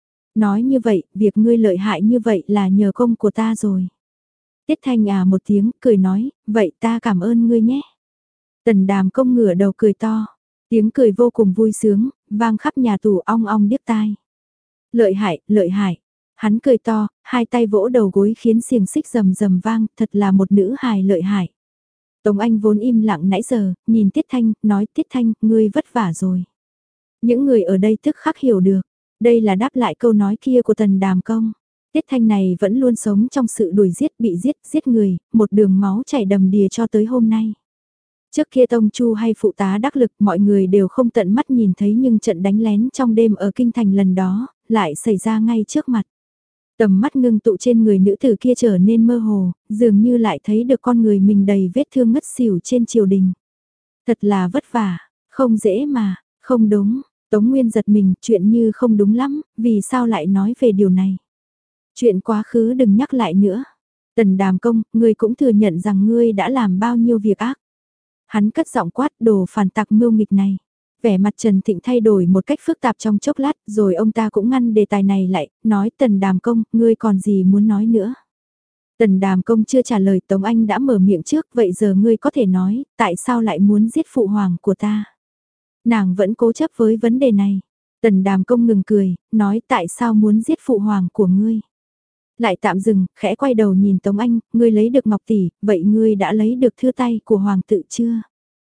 Nói như vậy, việc ngươi lợi hại như vậy là nhờ công của ta rồi. Tiết Thanh à một tiếng, cười nói, vậy ta cảm ơn ngươi nhé. Tần Đàm Công ngửa đầu cười to, tiếng cười vô cùng vui sướng, vang khắp nhà tù ong ong điếc tai. Lợi hại, lợi hại. Hắn cười to, hai tay vỗ đầu gối khiến xiềng xích rầm rầm vang, thật là một nữ hài lợi hại. Tống Anh vốn im lặng nãy giờ, nhìn Tiết Thanh, nói Tiết Thanh, ngươi vất vả rồi. Những người ở đây tức khắc hiểu được, đây là đáp lại câu nói kia của Tần Đàm Công. Tiết Thanh này vẫn luôn sống trong sự đuổi giết, bị giết, giết người, một đường máu chảy đầm đìa cho tới hôm nay. Trước kia Tông Chu hay phụ tá đắc lực mọi người đều không tận mắt nhìn thấy, nhưng trận đánh lén trong đêm ở Kinh Thành lần đó, lại xảy ra ngay trước mặt. Tầm mắt ngưng tụ trên người nữ tử kia trở nên mơ hồ, dường như lại thấy được con người mình đầy vết thương ngất xỉu trên triều đình. Thật là vất vả, không dễ mà, không đúng, Tống Nguyên giật mình, chuyện như không đúng lắm, vì sao lại nói về điều này. Chuyện quá khứ đừng nhắc lại nữa. Tần Đàm Công, ngươi cũng thừa nhận rằng ngươi đã làm bao nhiêu việc ác. Hắn cất giọng quát, đồ phản tặc mưu nghịch này. Vẻ mặt Trần Thịnh thay đổi một cách phức tạp trong chốc lát, rồi ông ta cũng ngăn đề tài này lại, nói Tần Đàm Công, ngươi còn gì muốn nói nữa. Tần Đàm Công chưa trả lời, Tống Anh đã mở miệng trước, vậy giờ ngươi có thể nói, tại sao lại muốn giết phụ hoàng của ta. Nàng vẫn cố chấp với vấn đề này. Tần Đàm Công ngừng cười, nói tại sao muốn giết phụ hoàng của ngươi. Lại tạm dừng, khẽ quay đầu nhìn Tống Anh, ngươi lấy được Ngọc Tỷ, vậy ngươi đã lấy được thư tay của hoàng tự chưa?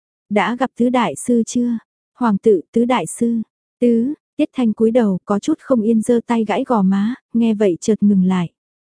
Đã gặp tứ đại sư chưa? Hoàng tự, tứ đại sư, tứ, Tiết Thanh cúi đầu có chút không yên giơ tay gãi gò má, nghe vậy chợt ngừng lại.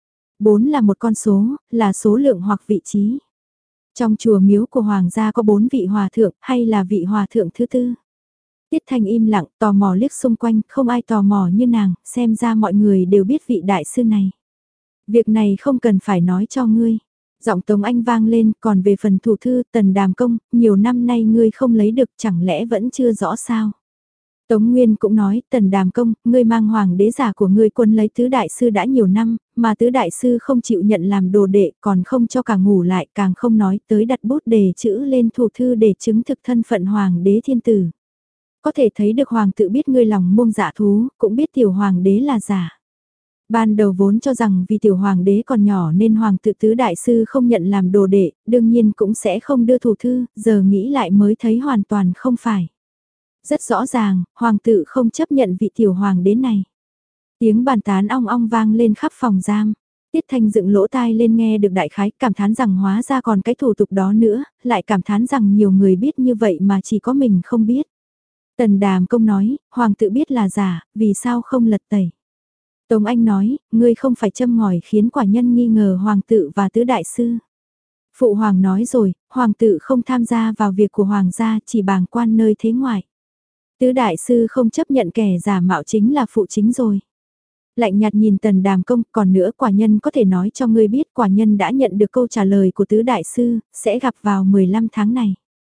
Bốn là một con số, là số lượng hoặc vị trí. Trong chùa miếu của hoàng gia có bốn vị hòa thượng, hay là vị hòa thượng thứ tư? Tiết Thanh im lặng, tò mò liếc xung quanh, không ai tò mò như nàng, xem ra mọi người đều biết vị đại sư này. Việc này không cần phải nói cho ngươi. Giọng Tống Anh vang lên, còn về phần thủ thư Tần Đàm Công, nhiều năm nay ngươi không lấy được, chẳng lẽ vẫn chưa rõ sao? Tống Nguyên cũng nói, Tần Đàm Công, ngươi mang hoàng đế giả của ngươi quân lấy tứ đại sư đã nhiều năm, mà tứ đại sư không chịu nhận làm đồ đệ, còn không cho cả ngủ lại, càng không nói tới đặt bút đề chữ lên thủ thư để chứng thực thân phận hoàng đế thiên tử. Có thể thấy được hoàng tự biết ngươi lòng mông dạ thú, cũng biết tiểu hoàng đế là giả. Ban đầu vốn cho rằng vì tiểu hoàng đế còn nhỏ nên hoàng tự tứ đại sư không nhận làm đồ đệ, đương nhiên cũng sẽ không đưa thủ thư, giờ nghĩ lại mới thấy hoàn toàn không phải. Rất rõ ràng, hoàng tự không chấp nhận vị tiểu hoàng đế này. Tiếng bàn tán ong ong vang lên khắp phòng giam. Tiết Thanh dựng lỗ tai lên nghe được đại khái, cảm thán rằng hóa ra còn cái thủ tục đó nữa, lại cảm thán rằng nhiều người biết như vậy mà chỉ có mình không biết. Tần Đàm Công nói, hoàng tự biết là giả, vì sao không lật tẩy. Tống Anh nói, ngươi không phải châm ngòi khiến quả nhân nghi ngờ hoàng tự và tứ đại sư. Phụ hoàng nói rồi, hoàng tự không tham gia vào việc của hoàng gia, chỉ bàng quan nơi thế ngoại. Tứ đại sư không chấp nhận kẻ giả mạo chính là phụ chính rồi. Lạnh nhạt nhìn Tần Đàm Công, còn nữa quả nhân có thể nói cho ngươi biết quả nhân đã nhận được câu trả lời của tứ đại sư, sẽ gặp vào mười lăm tháng này.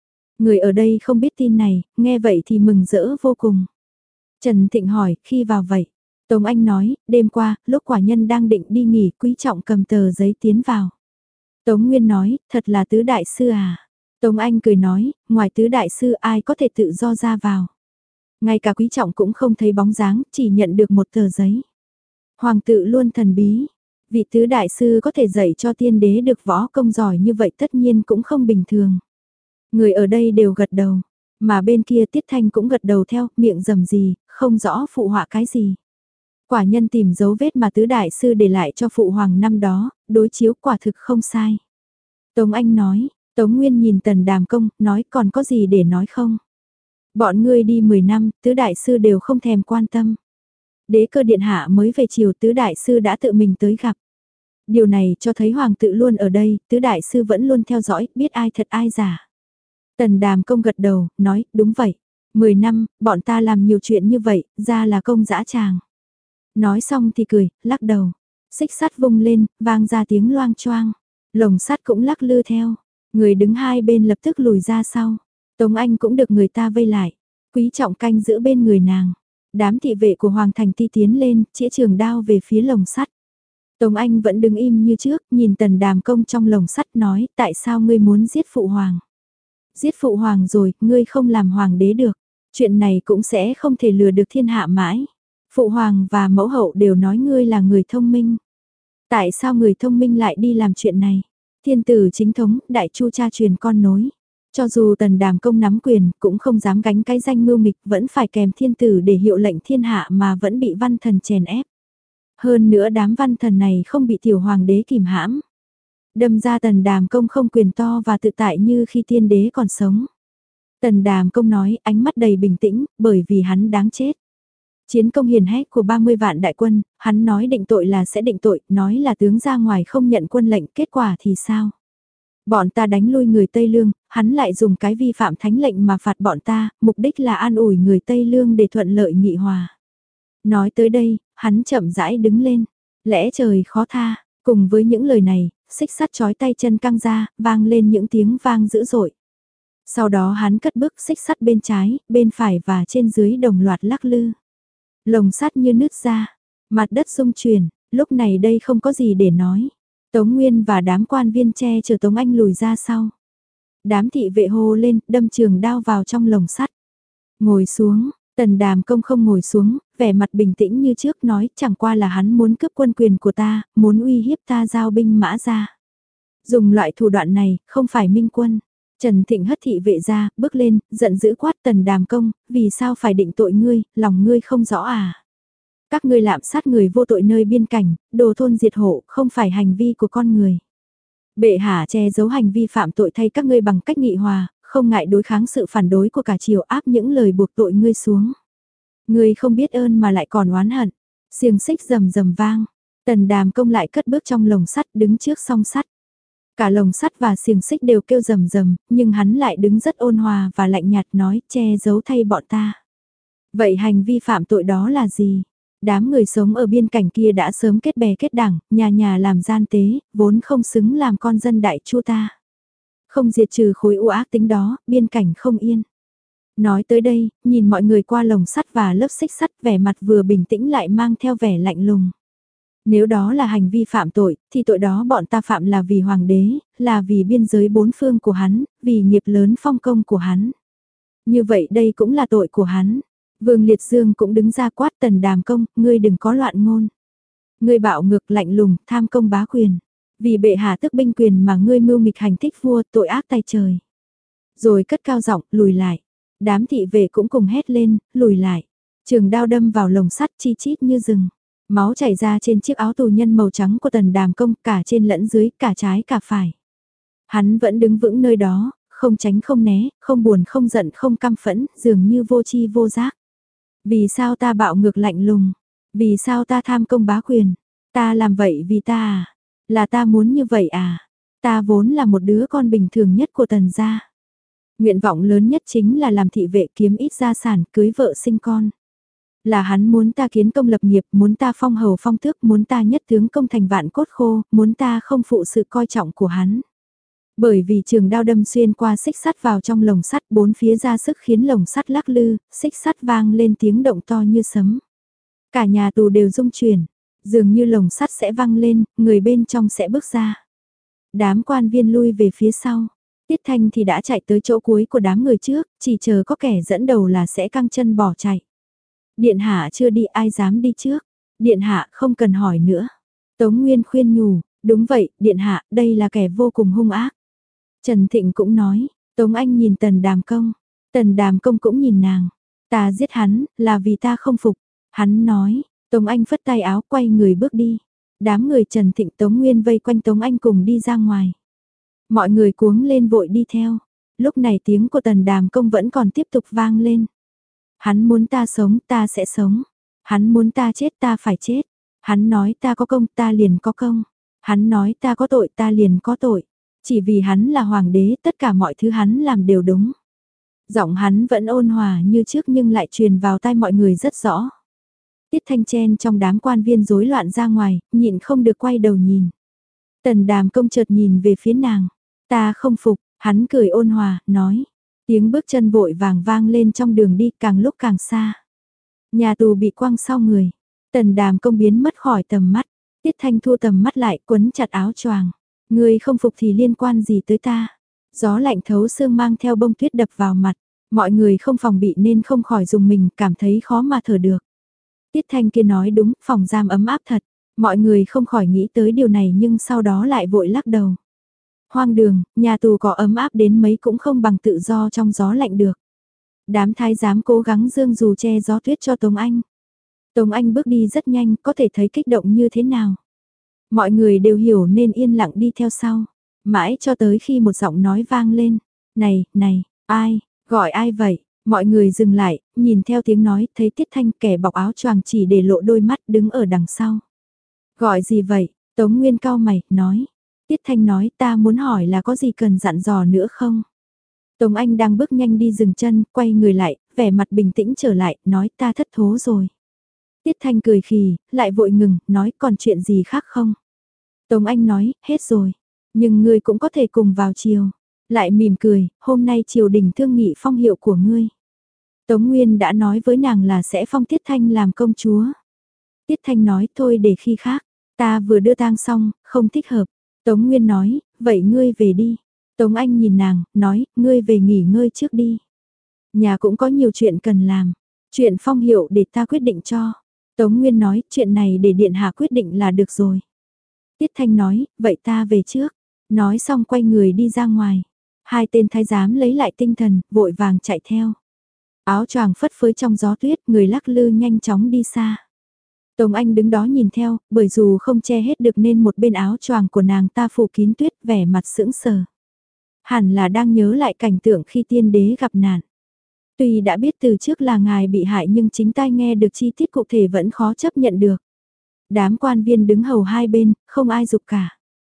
Người ở đây không biết tin này, nghe vậy thì mừng rỡ vô cùng. Trần Thịnh hỏi, khi vào vậy? Tống Anh nói, đêm qua, lúc quả nhân đang định đi nghỉ, Quý Trọng cầm tờ giấy tiến vào. Tống Nguyên nói, thật là tứ đại sư à? Tống Anh cười nói, ngoài tứ đại sư ai có thể tự do ra vào. Ngay cả Quý Trọng cũng không thấy bóng dáng, chỉ nhận được một tờ giấy. Hoàng tự luôn thần bí, vị tứ đại sư có thể dạy cho tiên đế được võ công giỏi như vậy tất nhiên cũng không bình thường. Người ở đây đều gật đầu, mà bên kia Tiết Thanh cũng gật đầu theo, miệng rầm gì, không rõ phụ họa cái gì. Quả nhân tìm dấu vết mà tứ đại sư để lại cho phụ hoàng năm đó, đối chiếu quả thực không sai. Tống Anh nói, Tống Nguyên nhìn Tần Đàm Công, nói còn có gì để nói không? Bọn ngươi đi mười năm, tứ đại sư đều không thèm quan tâm. Đế cơ điện hạ mới về chiều tứ đại sư đã tự mình tới gặp. Điều này cho thấy hoàng tự luôn ở đây, tứ đại sư vẫn luôn theo dõi, biết ai thật ai giả. Tần Đàm Công gật đầu, nói, đúng vậy. Mười năm, bọn ta làm nhiều chuyện như vậy, ra là công dã tràng. Nói xong thì cười, lắc đầu. Xích sắt vung lên, vang ra tiếng loang choang. Lồng sắt cũng lắc lư theo. Người đứng hai bên lập tức lùi ra sau. Tống Anh cũng được người ta vây lại. Quý Trọng canh giữ bên người nàng. Đám thị vệ của Hoàng Thành Ti tiến lên, chĩa trường đao về phía lồng sắt. Tống Anh vẫn đứng im như trước, nhìn Tần Đàm Công trong lồng sắt nói, tại sao ngươi muốn giết phụ hoàng? Giết phụ hoàng rồi, ngươi không làm hoàng đế được. Chuyện này cũng sẽ không thể lừa được thiên hạ mãi. Phụ hoàng và mẫu hậu đều nói ngươi là người thông minh. Tại sao người thông minh lại đi làm chuyện này? Thiên tử chính thống, đại chu cha truyền con nối. Cho dù Tần Đàm Công nắm quyền, cũng không dám gánh cái danh mưu nghịch, vẫn phải kèm thiên tử để hiệu lệnh thiên hạ mà vẫn bị văn thần chèn ép. Hơn nữa đám văn thần này không bị tiểu hoàng đế kìm hãm. Đâm ra Tần Đàm Công không quyền to và tự tại như khi tiên đế còn sống. Tần Đàm Công nói, ánh mắt đầy bình tĩnh, bởi vì hắn đáng chết. Chiến công hiển hách của ba mươi vạn đại quân, hắn nói định tội là sẽ định tội, nói là tướng ra ngoài không nhận quân lệnh, kết quả thì sao? Bọn ta đánh lui người Tây Lương, hắn lại dùng cái vi phạm thánh lệnh mà phạt bọn ta, mục đích là an ủi người Tây Lương để thuận lợi nghị hòa. Nói tới đây, hắn chậm rãi đứng lên, lẽ trời khó tha, cùng với những lời này, xích sắt chói tay chân căng ra, vang lên những tiếng vang dữ dội. Sau đó hắn cất bước xích sắt bên trái, bên phải và trên dưới đồng loạt lắc lư. Lồng sắt như nứt ra, mặt đất rung chuyển, lúc này đây không có gì để nói. Tống Nguyên và đám quan viên che chở Tống Anh lùi ra sau. Đám thị vệ hô lên, đâm trường đao vào trong lồng sắt. Ngồi xuống, Tần Đàm Công không ngồi xuống, vẻ mặt bình tĩnh như trước nói chẳng qua là hắn muốn cướp quân quyền của ta, muốn uy hiếp ta giao binh mã ra. Dùng loại thủ đoạn này, không phải minh quân. Trần Thịnh hất thị vệ ra, bước lên, giận dữ quát Tần Đàm Công, vì sao phải định tội ngươi, lòng ngươi không rõ à? Các ngươi lạm sát người vô tội nơi biên cảnh, đồ thôn diệt hộ, không phải hành vi của con người. Bệ hạ che giấu hành vi phạm tội thay các ngươi bằng cách nghị hòa, không ngại đối kháng sự phản đối của cả triều áp những lời buộc tội ngươi xuống. Ngươi không biết ơn mà lại còn oán hận. Xiềng xích rầm rầm vang, Tần Đàm Công lại cất bước trong lồng sắt đứng trước song sắt. Cả lồng sắt và xiềng xích đều kêu rầm rầm, nhưng hắn lại đứng rất ôn hòa và lạnh nhạt nói che giấu thay bọn ta. Vậy hành vi phạm tội đó là gì? Đám người sống ở biên cảnh kia đã sớm kết bè kết đảng, nhà nhà làm gian tế, vốn không xứng làm con dân đại chu ta. Không diệt trừ khối u ác tính đó, biên cảnh không yên. Nói tới đây, nhìn mọi người qua lồng sắt và lớp xích sắt vẻ mặt vừa bình tĩnh lại mang theo vẻ lạnh lùng. Nếu đó là hành vi phạm tội, thì tội đó bọn ta phạm là vì hoàng đế, là vì biên giới bốn phương của hắn, vì nghiệp lớn phong công của hắn. Như vậy đây cũng là tội của hắn. Vương Liệt Dương cũng đứng ra quát Tần Đàm Công, ngươi đừng có loạn ngôn. Ngươi bạo ngược lạnh lùng, tham công bá quyền. Vì bệ hạ tức binh quyền mà ngươi mưu nghịch hành thích vua, tội ác tay trời. Rồi cất cao giọng, lùi lại. Đám thị vệ cũng cùng hét lên, lùi lại. Trường đao đâm vào lồng sắt chi chít như rừng. Máu chảy ra trên chiếc áo tù nhân màu trắng của Tần Đàm Công, cả trên lẫn dưới, cả trái cả phải. Hắn vẫn đứng vững nơi đó, không tránh không né, không buồn không giận không căm phẫn, dường như vô chi vô giác. Vì sao ta bạo ngược lạnh lùng? Vì sao ta tham công bá quyền? Ta làm vậy vì ta à? Là ta muốn như vậy à? Ta vốn là một đứa con bình thường nhất của Tần gia. Nguyện vọng lớn nhất chính là làm thị vệ kiếm ít gia sản, cưới vợ sinh con. Là hắn muốn ta kiến công lập nghiệp, muốn ta phong hầu phong tước, muốn ta nhất tướng công thành vạn cốt khô, muốn ta không phụ sự coi trọng của hắn. Bởi vì trường đao đâm xuyên qua xích sắt vào trong lồng sắt, bốn phía ra sức khiến lồng sắt lắc lư, xích sắt vang lên tiếng động to như sấm. Cả nhà tù đều rung chuyển, dường như lồng sắt sẽ văng lên, người bên trong sẽ bước ra. Đám quan viên lui về phía sau, Tiết Thanh thì đã chạy tới chỗ cuối của đám người trước, chỉ chờ có kẻ dẫn đầu là sẽ căng chân bỏ chạy. Điện hạ chưa đi, ai dám đi trước? Điện hạ không cần hỏi nữa. Tống Nguyên khuyên nhủ, đúng vậy, điện hạ, đây là kẻ vô cùng hung ác. Trần Thịnh cũng nói, Tống Anh nhìn Tần Đàm Công, Tần Đàm Công cũng nhìn nàng, ta giết hắn, là vì ta không phục. Hắn nói, Tống Anh phất tay áo quay người bước đi. Đám người Trần Thịnh Tống Nguyên vây quanh Tống Anh cùng đi ra ngoài. Mọi người cuống lên vội đi theo. Lúc này tiếng của Tần Đàm Công vẫn còn tiếp tục vang lên. Hắn muốn ta sống, ta sẽ sống. Hắn muốn ta chết, ta phải chết. Hắn nói ta có công, ta liền có công. Hắn nói ta có tội, ta liền có tội. Chỉ vì hắn là hoàng đế, tất cả mọi thứ hắn làm đều đúng. Giọng hắn vẫn ôn hòa như trước nhưng lại truyền vào tai mọi người rất rõ. Tiết Thanh chen trong đám quan viên rối loạn ra ngoài, nhịn không được quay đầu nhìn. Tần Đàm Công chợt nhìn về phía nàng. Ta không phục, hắn cười ôn hòa, nói. Tiếng bước chân vội vàng vang lên trong đường đi càng lúc càng xa. Nhà tù bị quăng sau người. Tần Đàm Công biến mất khỏi tầm mắt. Tiết Thanh thu tầm mắt lại quấn chặt áo choàng. Người không phục thì liên quan gì tới ta. Gió lạnh thấu xương mang theo bông tuyết đập vào mặt. Mọi người không phòng bị nên không khỏi dùng mình, cảm thấy khó mà thở được. Tiết Thanh kia nói đúng, phòng giam ấm áp thật. Mọi người không khỏi nghĩ tới điều này nhưng sau đó lại vội lắc đầu. Hoang đường, nhà tù có ấm áp đến mấy cũng không bằng tự do trong gió lạnh được. Đám thái giám cố gắng dương dù che gió tuyết cho Tống Anh. Tống Anh bước đi rất nhanh, có thể thấy kích động như thế nào. Mọi người đều hiểu nên yên lặng đi theo sau. Mãi cho tới khi một giọng nói vang lên. Này, này, ai, gọi ai vậy? Mọi người dừng lại, nhìn theo tiếng nói, thấy Tiết Thanh kẻ bọc áo choàng chỉ để lộ đôi mắt đứng ở đằng sau. Gọi gì vậy? Tống Nguyên cau mày, nói. Tiết Thanh nói ta muốn hỏi là có gì cần dặn dò nữa không? Tống Anh đang bước nhanh đi dừng chân, quay người lại, vẻ mặt bình tĩnh trở lại, nói ta thất thố rồi. Tiết Thanh cười khì, lại vội ngừng, nói còn chuyện gì khác không? Tống Anh nói, hết rồi. Nhưng ngươi cũng có thể cùng vào chiều. Lại mỉm cười, hôm nay triều đình thương nghị phong hiệu của ngươi. Tống Nguyên đã nói với nàng là sẽ phong Tiết Thanh làm công chúa. Tiết Thanh nói thôi để khi khác, ta vừa đưa tang xong, không thích hợp. Tống Nguyên nói, vậy ngươi về đi. Tống Anh nhìn nàng, nói, ngươi về nghỉ ngơi trước đi. Nhà cũng có nhiều chuyện cần làm. Chuyện phong hiệu để ta quyết định cho. Tống Nguyên nói, chuyện này để điện hạ quyết định là được rồi. Tiết Thanh nói, vậy ta về trước. Nói xong quay người đi ra ngoài. Hai tên thái giám lấy lại tinh thần, vội vàng chạy theo. Áo choàng phất phới trong gió tuyết, người lắc lư nhanh chóng đi xa. Tống Anh đứng đó nhìn theo, bởi dù không che hết được nên một bên áo choàng của nàng ta phủ kín tuyết, vẻ mặt sững sờ. Hẳn là đang nhớ lại cảnh tượng khi tiên đế gặp nạn. Tuy đã biết từ trước là ngài bị hại nhưng chính tai nghe được chi tiết cụ thể vẫn khó chấp nhận được. Đám quan viên đứng hầu hai bên, không ai dục cả.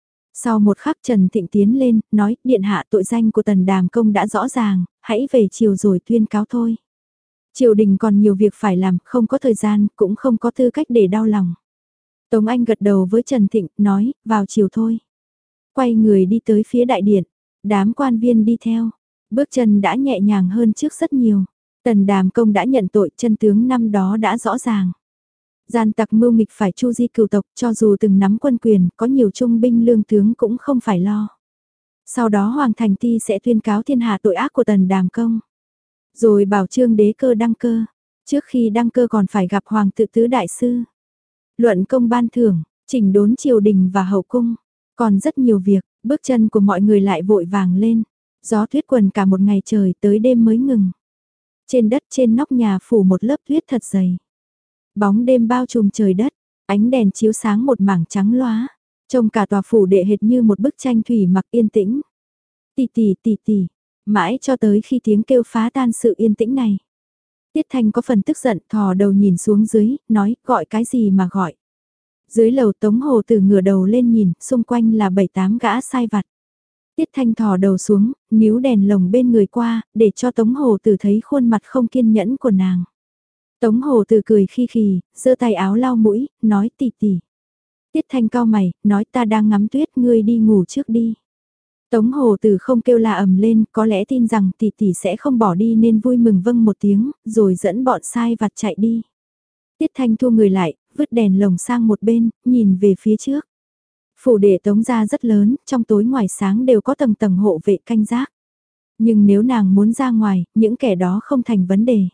Sau một khắc Trần Thịnh tiến lên, nói, điện hạ tội danh của Tần Đàm Công đã rõ ràng, hãy về chiều rồi tuyên cáo thôi. Triều đình còn nhiều việc phải làm, không có thời gian, cũng không có tư cách để đau lòng. Tống Anh gật đầu với Trần Thịnh, nói, vào chiều thôi. Quay người đi tới phía đại điện, đám quan viên đi theo, bước chân đã nhẹ nhàng hơn trước rất nhiều. Tần Đàm Công đã nhận tội, chân tướng năm đó đã rõ ràng. Gian tặc mưu nghịch phải chu di cửu tộc, cho dù từng nắm quân quyền, có nhiều trung binh lương tướng cũng không phải lo. Sau đó Hoàng Thành Ti sẽ tuyên cáo thiên hạ tội ác của Tần Đàm Công. Rồi bảo Trương Đế Cơ đăng cơ, trước khi đăng cơ còn phải gặp Hoàng tự tứ đại sư. Luận công ban thưởng, chỉnh đốn triều đình và hậu cung, còn rất nhiều việc, bước chân của mọi người lại vội vàng lên. Gió tuyết quần cả một ngày trời tới đêm mới ngừng. Trên đất trên nóc nhà phủ một lớp tuyết thật dày. Bóng đêm bao trùm trời đất, ánh đèn chiếu sáng một mảng trắng loá. Trông cả tòa phủ đệ hệt như một bức tranh thủy mặc yên tĩnh. Tì tì tì tì, mãi cho tới khi tiếng kêu phá tan sự yên tĩnh này. Tiết Thanh có phần tức giận, thò đầu nhìn xuống dưới, nói, gọi cái gì mà gọi. Dưới lầu Tống Hồ Tử ngửa đầu lên nhìn, xung quanh là bảy tám gã sai vặt. Tiết Thanh thò đầu xuống, níu đèn lồng bên người qua, để cho Tống Hồ Tử thấy khuôn mặt không kiên nhẫn của nàng. Tống Hồ Tử cười khi khì, giơ tay áo lau mũi, nói tì tì. Tiết Thanh cau mày, nói ta đang ngắm tuyết, ngươi đi ngủ trước đi. Tống Hồ Từ không kêu la ầm lên, có lẽ tin rằng tỷ tỷ sẽ không bỏ đi nên vui mừng vâng một tiếng, rồi dẫn bọn sai vặt chạy đi. Tiết Thanh thu người lại, vứt đèn lồng sang một bên, nhìn về phía trước. Phủ đệ Tống gia rất lớn, trong tối ngoài sáng đều có tầng tầng hộ vệ canh gác. Nhưng nếu nàng muốn ra ngoài, những kẻ đó không thành vấn đề.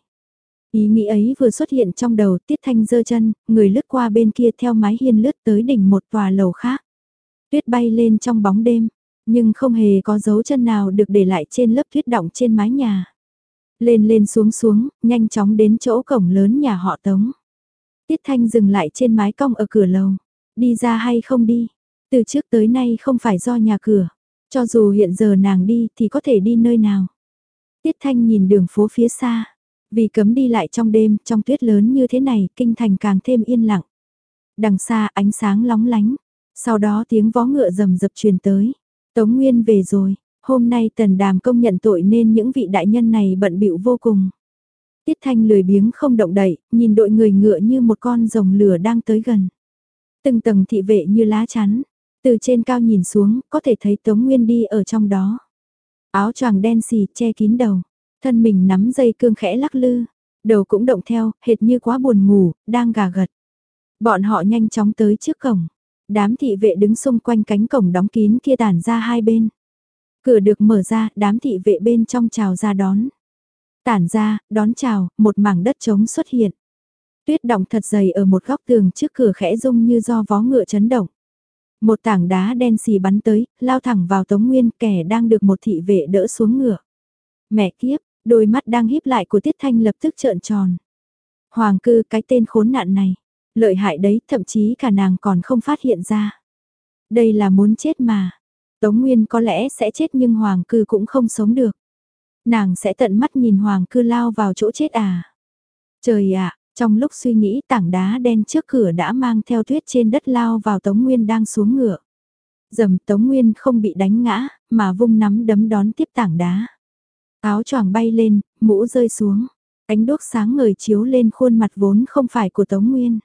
Ý nghĩ ấy vừa xuất hiện trong đầu, Tiết Thanh giơ chân, người lướt qua bên kia theo mái hiên lướt tới đỉnh một tòa lầu khác. Tuyết bay lên trong bóng đêm, nhưng không hề có dấu chân nào được để lại trên lớp tuyết đọng trên mái nhà. Lên lên xuống xuống, nhanh chóng đến chỗ cổng lớn nhà họ Tống. Tiết Thanh dừng lại trên mái cong ở cửa lầu. Đi ra hay không đi? Từ trước tới nay không phải do nhà cửa. Cho dù hiện giờ nàng đi thì có thể đi nơi nào. Tiết Thanh nhìn đường phố phía xa. Vì cấm đi lại trong đêm, trong tuyết lớn như thế này, kinh thành càng thêm yên lặng. Đằng xa ánh sáng lóng lánh. Sau đó tiếng vó ngựa rầm rập truyền tới. Tống Nguyên về rồi. Hôm nay Tần Đàm công nhận tội nên những vị đại nhân này bận bịu vô cùng. Tiết Thanh lười biếng không động đậy, nhìn đội người ngựa như một con rồng lửa đang tới gần. Từng tầng thị vệ như lá chắn. Từ trên cao nhìn xuống, có thể thấy Tống Nguyên đi ở trong đó. Áo choàng đen xì che kín đầu. Thân mình nắm dây cương khẽ lắc lư. Đầu cũng động theo, hệt như quá buồn ngủ, đang gà gật. Bọn họ nhanh chóng tới trước cổng. Đám thị vệ đứng xung quanh cánh cổng đóng kín kia tản ra hai bên. Cửa được mở ra, đám thị vệ bên trong chào ra đón. Tản ra, đón chào, một mảng đất trống xuất hiện. Tuyết đọng thật dày ở một góc tường trước cửa khẽ rung như do vó ngựa chấn động. Một tảng đá đen xì bắn tới, lao thẳng vào Tống Nguyên, kẻ đang được một thị vệ đỡ xuống ngựa. Mẹ kiếp, đôi mắt đang híp lại của Tiết Thanh lập tức trợn tròn. Hoàng cư, cái tên khốn nạn này. Lợi hại đấy, thậm chí cả nàng còn không phát hiện ra. Đây là muốn chết mà. Tống Nguyên có lẽ sẽ chết nhưng Hoàng cư cũng không sống được. Nàng sẽ tận mắt nhìn Hoàng cư lao vào chỗ chết à. Trời ạ, trong lúc suy nghĩ tảng đá đen trước cửa đã mang theo tuyết trên đất lao vào Tống Nguyên đang xuống ngựa. Dầm Tống Nguyên không bị đánh ngã, mà vung nắm đấm đón tiếp tảng đá. Áo choàng bay lên, mũ rơi xuống. Ánh đuốc sáng ngời chiếu lên khuôn mặt vốn không phải của Tống Nguyên.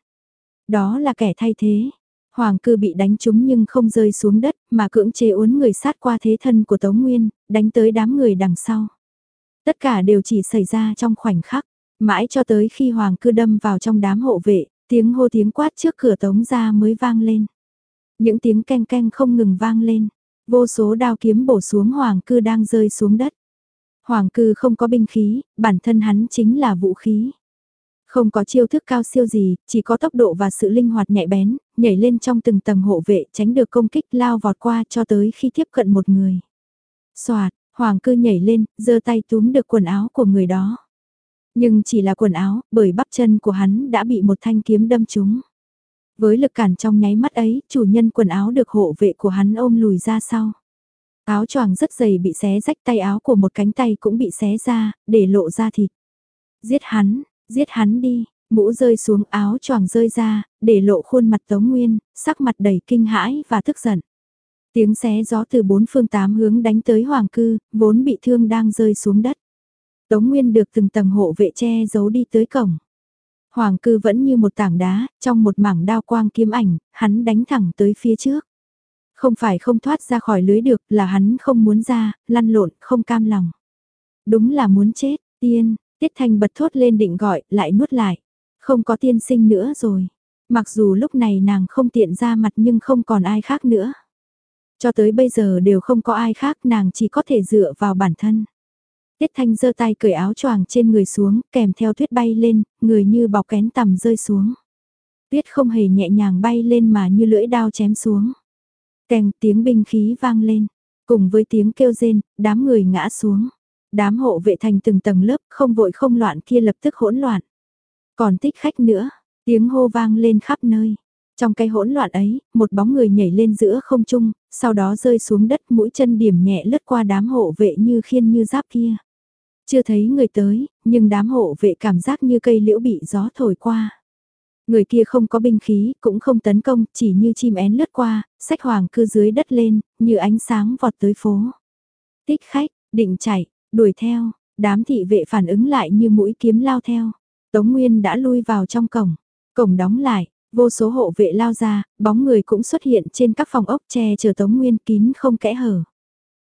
Đó là kẻ thay thế. Hoàng cư bị đánh trúng nhưng không rơi xuống đất, mà cưỡng chế uốn người sát qua thế thân của Tống Nguyên, đánh tới đám người đằng sau. Tất cả đều chỉ xảy ra trong khoảnh khắc, mãi cho tới khi Hoàng cư đâm vào trong đám hộ vệ, tiếng hô tiếng quát trước cửa Tống ra mới vang lên. Những tiếng keng keng không ngừng vang lên, vô số đao kiếm bổ xuống Hoàng cư đang rơi xuống đất. Hoàng cư không có binh khí, bản thân hắn chính là vũ khí. Không có chiêu thức cao siêu gì, chỉ có tốc độ và sự linh hoạt nhạy bén, nhảy lên trong từng tầng hộ vệ tránh được công kích lao vọt qua cho tới khi tiếp cận một người. Soạt, Hoàng cư nhảy lên, giơ tay túm được quần áo của người đó. Nhưng chỉ là quần áo, bởi bắp chân của hắn đã bị một thanh kiếm đâm trúng. Với lực cản trong nháy mắt ấy, chủ nhân quần áo được hộ vệ của hắn ôm lùi ra sau. Áo choàng rất dày bị xé rách, tay áo của một cánh tay cũng bị xé ra, để lộ ra thịt. Giết hắn, giết hắn đi, mũ rơi xuống, áo choàng rơi ra, để lộ khuôn mặt Tống Nguyên, sắc mặt đầy kinh hãi và tức giận. Tiếng xé gió từ bốn phương tám hướng đánh tới Hoàng cư, vốn bị thương đang rơi xuống đất. Tống Nguyên được từng tầng hộ vệ che giấu đi tới cổng. Hoàng cư vẫn như một tảng đá, trong một mảng đao quang kiếm ảnh, hắn đánh thẳng tới phía trước. Không phải không thoát ra khỏi lưới được, là hắn không muốn ra, lăn lộn, không cam lòng. Đúng là muốn chết, tiên, Tiết Thanh bật thốt lên định gọi, lại nuốt lại. Không có tiên sinh nữa rồi. Mặc dù lúc này nàng không tiện ra mặt nhưng không còn ai khác nữa. Cho tới bây giờ đều không có ai khác, nàng chỉ có thể dựa vào bản thân. Tiết Thanh giơ tay cởi áo choàng trên người xuống, kèm theo tuyết bay lên, người như bọc kén tằm rơi xuống. Tuyết không hề nhẹ nhàng bay lên mà như lưỡi đao chém xuống. Kèng tiếng binh khí vang lên, cùng với tiếng kêu rên, đám người ngã xuống. Đám hộ vệ thành từng tầng lớp không vội không loạn kia lập tức hỗn loạn. Còn tích khách nữa, tiếng hô vang lên khắp nơi. Trong cái hỗn loạn ấy, một bóng người nhảy lên giữa không trung, sau đó rơi xuống đất, mũi chân điểm nhẹ lướt qua đám hộ vệ như khiên như giáp kia. Chưa thấy người tới, nhưng đám hộ vệ cảm giác như cây liễu bị gió thổi qua. Người kia không có binh khí, cũng không tấn công, chỉ như chim én lướt qua, xách Hoàng cư dưới đất lên, như ánh sáng vọt tới phố. Tích khách, định chạy, đuổi theo, đám thị vệ phản ứng lại như mũi kiếm lao theo. Tống Nguyên đã lui vào trong cổng, cổng đóng lại, vô số hộ vệ lao ra, bóng người cũng xuất hiện trên các phòng ốc che chở Tống Nguyên kín không kẽ hở.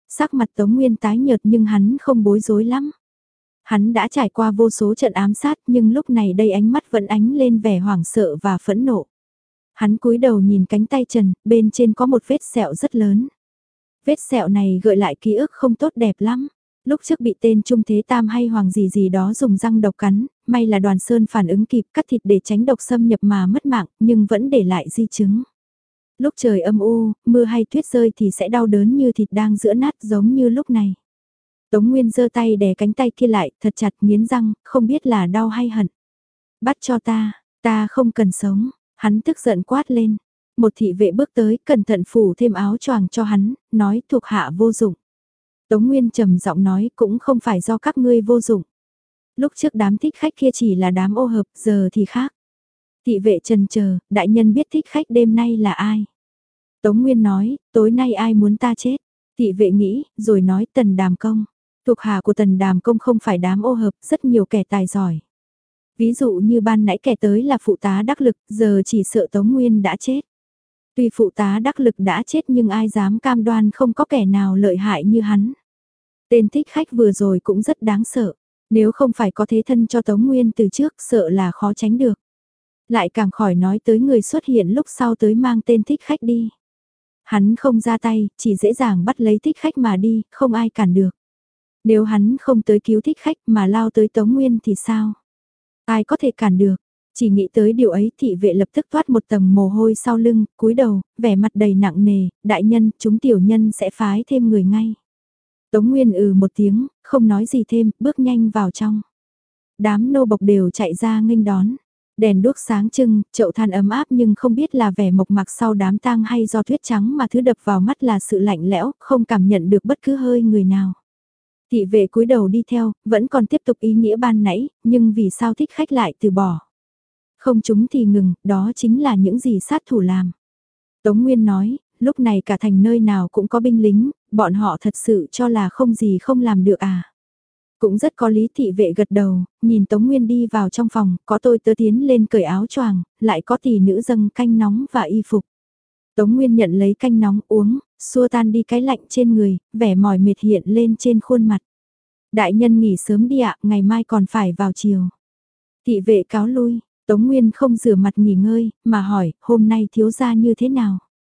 Sắc mặt Tống Nguyên tái nhợt nhưng hắn không bối rối lắm. Hắn đã trải qua vô số trận ám sát nhưng lúc này đây ánh mắt vẫn ánh lên vẻ hoảng sợ và phẫn nộ. Hắn cúi đầu nhìn cánh tay Trần, bên trên có một vết sẹo rất lớn. Vết sẹo này gợi lại ký ức không tốt đẹp lắm. Lúc trước bị tên Trung Thế Tam hay Hoàng gì gì đó dùng răng độc cắn, may là Đoàn Sơn phản ứng kịp cắt thịt để tránh độc xâm nhập mà mất mạng, nhưng vẫn để lại di chứng. Lúc trời âm u, mưa hay tuyết rơi thì sẽ đau đớn như thịt đang giữa nát giống như lúc này. Tống Nguyên giơ tay đè cánh tay kia lại, thật chặt nghiến răng, không biết là đau hay hận. Bắt cho ta, ta không cần sống, hắn tức giận quát lên. Một thị vệ bước tới, cẩn thận phủ thêm áo choàng cho hắn, nói thuộc hạ vô dụng. Tống Nguyên trầm giọng nói cũng không phải do các ngươi vô dụng. Lúc trước đám thích khách kia chỉ là đám ô hợp, giờ thì khác. Thị vệ trần chờ, đại nhân biết thích khách đêm nay là ai? Tống Nguyên nói, tối nay ai muốn ta chết? Thị vệ nghĩ, rồi nói Tần Đàm Công. Thuộc hạ của Tần Đàm Công không phải đám ô hợp, rất nhiều kẻ tài giỏi. Ví dụ như ban nãy kẻ tới là phụ tá đắc lực, giờ chỉ sợ Tống Nguyên đã chết. Tuy phụ tá đắc lực đã chết nhưng ai dám cam đoan không có kẻ nào lợi hại như hắn. Tên thích khách vừa rồi cũng rất đáng sợ. Nếu không phải có thế thân cho Tống Nguyên từ trước sợ là khó tránh được. Lại càng khỏi nói tới người xuất hiện lúc sau tới mang tên thích khách đi. Hắn không ra tay, chỉ dễ dàng bắt lấy thích khách mà đi, không ai cản được. Nếu hắn không tới cứu thích khách mà lao tới Tống Nguyên thì sao? Ai có thể cản được? Chỉ nghĩ tới điều ấy thị vệ lập tức toát một tầng mồ hôi sau lưng, cúi đầu, vẻ mặt đầy nặng nề, đại nhân, chúng tiểu nhân sẽ phái thêm người ngay. Tống Nguyên ừ một tiếng, không nói gì thêm, bước nhanh vào trong. Đám nô bộc đều chạy ra nghênh đón. Đèn đuốc sáng trưng, chậu than ấm áp nhưng không biết là vẻ mộc mạc sau đám tang hay do tuyết trắng mà thứ đập vào mắt là sự lạnh lẽo, không cảm nhận được bất cứ hơi người nào. Thị vệ cúi đầu đi theo, vẫn còn tiếp tục ý nghĩa ban nãy, nhưng vì sao thích khách lại từ bỏ. Không chúng thì ngừng, đó chính là những gì sát thủ làm. Tống Nguyên nói, lúc này cả thành nơi nào cũng có binh lính, bọn họ thật sự cho là không gì không làm được à. Cũng rất có lý, thị vệ gật đầu, nhìn Tống Nguyên đi vào trong phòng, có tôi tớ tiến lên cởi áo choàng, lại có tỷ nữ dâng canh nóng và y phục. Tống Nguyên nhận lấy canh nóng uống, xua tan đi cái lạnh trên người, vẻ mỏi mệt hiện lên trên khuôn mặt. Đại nhân nghỉ sớm đi ạ, ngày mai còn phải vào chiều. Thị vệ cáo lui, Tống Nguyên không rửa mặt nghỉ ngơi, mà hỏi, hôm nay thiếu gia như thế nào?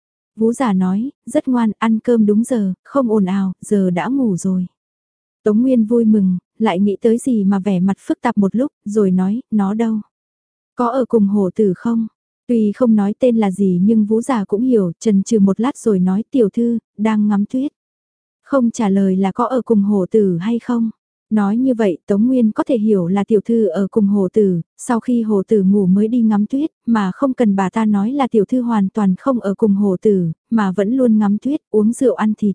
Vú giả nói, rất ngoan, ăn cơm đúng giờ, không ồn ào, giờ đã ngủ rồi. Tống Nguyên vui mừng, lại nghĩ tới gì mà vẻ mặt phức tạp một lúc, rồi nói, nó đâu? Có ở cùng hổ tử không? Tuy không nói tên là gì nhưng Vũ già cũng hiểu, chần chừ một lát rồi nói tiểu thư, đang ngắm tuyết. Không trả lời là có ở cùng hổ tử hay không? Nói như vậy Tống Nguyên có thể hiểu là tiểu thư ở cùng hổ tử, sau khi hổ tử ngủ mới đi ngắm tuyết, mà không cần bà ta nói là tiểu thư hoàn toàn không ở cùng hổ tử, mà vẫn luôn ngắm tuyết, uống rượu ăn thịt.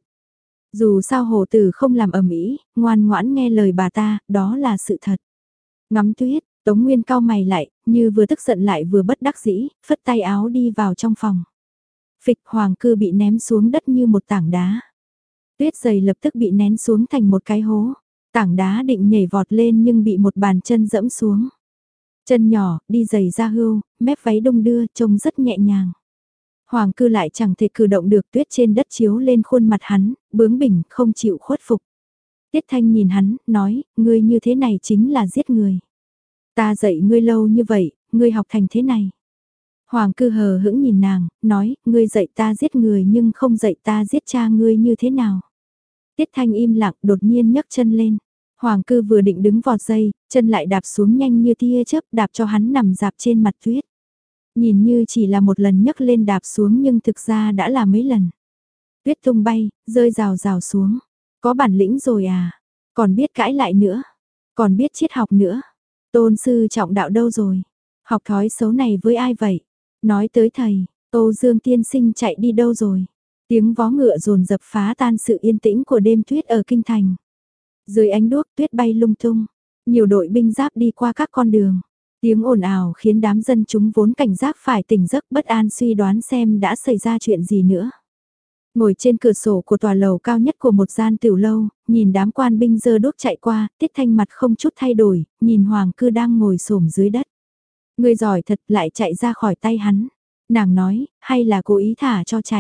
Dù sao hổ tử không làm ầm ĩ, ngoan ngoãn nghe lời bà ta, đó là sự thật. Ngắm tuyết, Tống Nguyên cau mày lại, như vừa tức giận lại vừa bất đắc dĩ, phất tay áo đi vào trong phòng. Phịch, Hoàng Cư bị ném xuống đất như một tảng đá. Tuyết dày lập tức bị nén xuống thành một cái hố. Tảng đá định nhảy vọt lên nhưng bị một bàn chân dẫm xuống. Chân nhỏ, đi giày da hươu, mép váy đung đưa, trông rất nhẹ nhàng. Hoàng Cư lại chẳng thể cử động được, tuyết trên đất chiếu lên khuôn mặt hắn, bướng bỉnh, không chịu khuất phục. Tiết Thanh nhìn hắn, nói, ngươi như thế này chính là giết người. Ta dạy ngươi lâu như vậy, ngươi học thành thế này. Hoàng Cư hờ hững nhìn nàng, nói, ngươi dạy ta giết người nhưng không dạy ta giết cha ngươi như thế nào. Tiết Thanh im lặng, đột nhiên nhấc chân lên. Hoàng Cư vừa định đứng vọt dây, chân lại đạp xuống nhanh như tia chớp, đạp cho hắn nằm dạp trên mặt tuyết. Nhìn như chỉ là một lần nhấc lên đạp xuống nhưng thực ra đã là mấy lần. Tuyết tung bay, rơi rào rào xuống. Có bản lĩnh rồi à? Còn biết cãi lại nữa? Còn biết triết học nữa? Tôn sư trọng đạo đâu rồi? Học thói xấu này với ai vậy? Nói tới thầy, Âu Dương tiên sinh chạy đi đâu rồi? Tiếng vó ngựa dồn dập phá tan sự yên tĩnh của đêm tuyết ở kinh thành. Dưới ánh đuốc tuyết bay lung tung, nhiều đội binh giáp đi qua các con đường. Tiếng ồn ào khiến đám dân chúng vốn cảnh giác phải tỉnh giấc bất an suy đoán xem đã xảy ra chuyện gì nữa. Ngồi trên cửa sổ của tòa lầu cao nhất của một gian tiểu lâu, nhìn đám quan binh giơ đuốc chạy qua, Tiết Thanh mặt không chút thay đổi, nhìn Hoàng Cư đang ngồi xổm dưới đất. Người giỏi thật lại chạy ra khỏi tay hắn. Nàng nói, hay là cố ý thả cho chạy.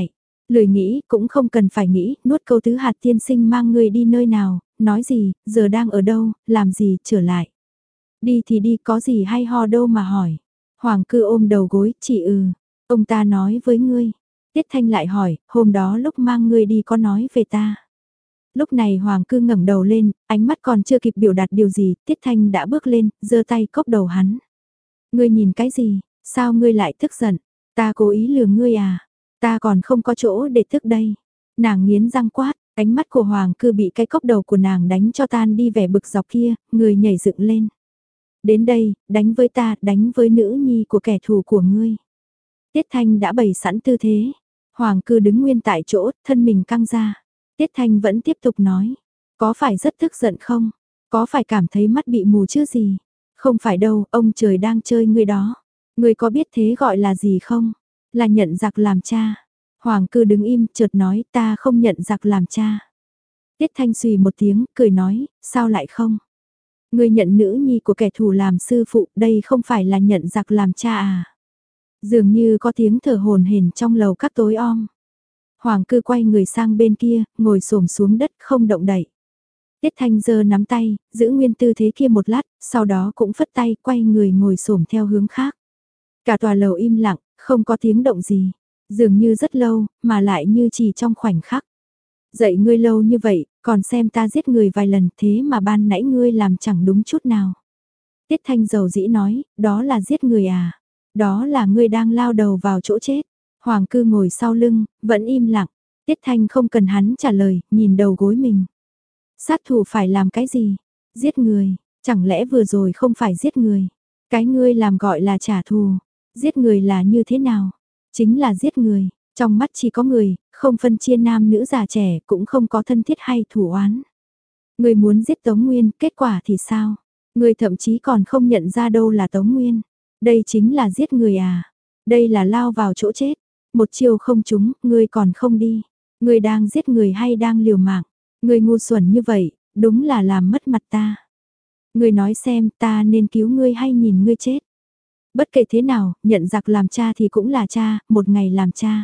Lười nghĩ, cũng không cần phải nghĩ, nuốt câu tứ hạt tiên sinh mang ngươi đi nơi nào, nói gì, giờ đang ở đâu, làm gì, trở lại. Đi thì đi, có gì hay ho đâu mà hỏi. Hoàng cư ôm đầu gối, chỉ ừ, ông ta nói với ngươi. Tiết Thanh lại hỏi, hôm đó lúc mang ngươi đi có nói về ta. Lúc này Hoàng cư ngẩng đầu lên, ánh mắt còn chưa kịp biểu đạt điều gì, Tiết Thanh đã bước lên, giơ tay cốc đầu hắn. Ngươi nhìn cái gì, sao ngươi lại tức giận, ta cố ý lừa ngươi à, ta còn không có chỗ để tức đây. Nàng nghiến răng quát, ánh mắt của Hoàng cư bị cái cốc đầu của nàng đánh cho tan đi vẻ bực dọc kia, người nhảy dựng lên. Đến đây, đánh với ta, đánh với nữ nhi của kẻ thù của ngươi. Tiết Thanh đã bày sẵn tư thế, Hoàng cư đứng nguyên tại chỗ, thân mình căng ra. Tiết Thanh vẫn tiếp tục nói, có phải rất tức giận không? Có phải cảm thấy mắt bị mù chứ gì? Không phải đâu, ông trời đang chơi ngươi đó. Ngươi có biết thế gọi là gì không? Là nhận giặc làm cha. Hoàng cư đứng im, chợt nói ta không nhận giặc làm cha. Tiết Thanh xùy một tiếng, cười nói, sao lại không? Ngươi nhận nữ nhi của kẻ thù làm sư phụ, đây không phải là nhận giặc làm cha à? Dường như có tiếng thở hồn hển trong lầu các tối om. Hoàng cư quay người sang bên kia, ngồi xổm xuống đất không động đậy. Tiết Thanh giơ nắm tay, giữ nguyên tư thế kia một lát, sau đó cũng phất tay quay người ngồi xổm theo hướng khác. Cả tòa lầu im lặng, không có tiếng động gì, dường như rất lâu, mà lại như chỉ trong khoảnh khắc. Dậy ngươi lâu như vậy, còn xem ta giết người vài lần thế mà ban nãy ngươi làm chẳng đúng chút nào. Tiết Thanh dầu dĩ nói, đó là giết người à, đó là ngươi đang lao đầu vào chỗ chết. Hoàng cư ngồi sau lưng, vẫn im lặng, Tiết Thanh không cần hắn trả lời, nhìn đầu gối mình. Sát thủ phải làm cái gì? Giết người, chẳng lẽ vừa rồi không phải giết người? Cái ngươi làm gọi là trả thù, giết người là như thế nào? Chính là giết người, trong mắt chỉ có người, không phân chia nam nữ già trẻ, cũng không có thân thiết hay thủ oán. Người muốn giết Tống Nguyên, kết quả thì sao? Người thậm chí còn không nhận ra đâu là Tống Nguyên. Đây chính là giết người à? Đây là lao vào chỗ chết. Một chiều không trúng, ngươi còn không đi. Ngươi đang giết người hay đang liều mạng? Ngươi ngu xuẩn như vậy, đúng là làm mất mặt ta. Ngươi nói xem ta nên cứu ngươi hay nhìn ngươi chết. Bất kể thế nào, nhận giặc làm cha thì cũng là cha, một ngày làm cha.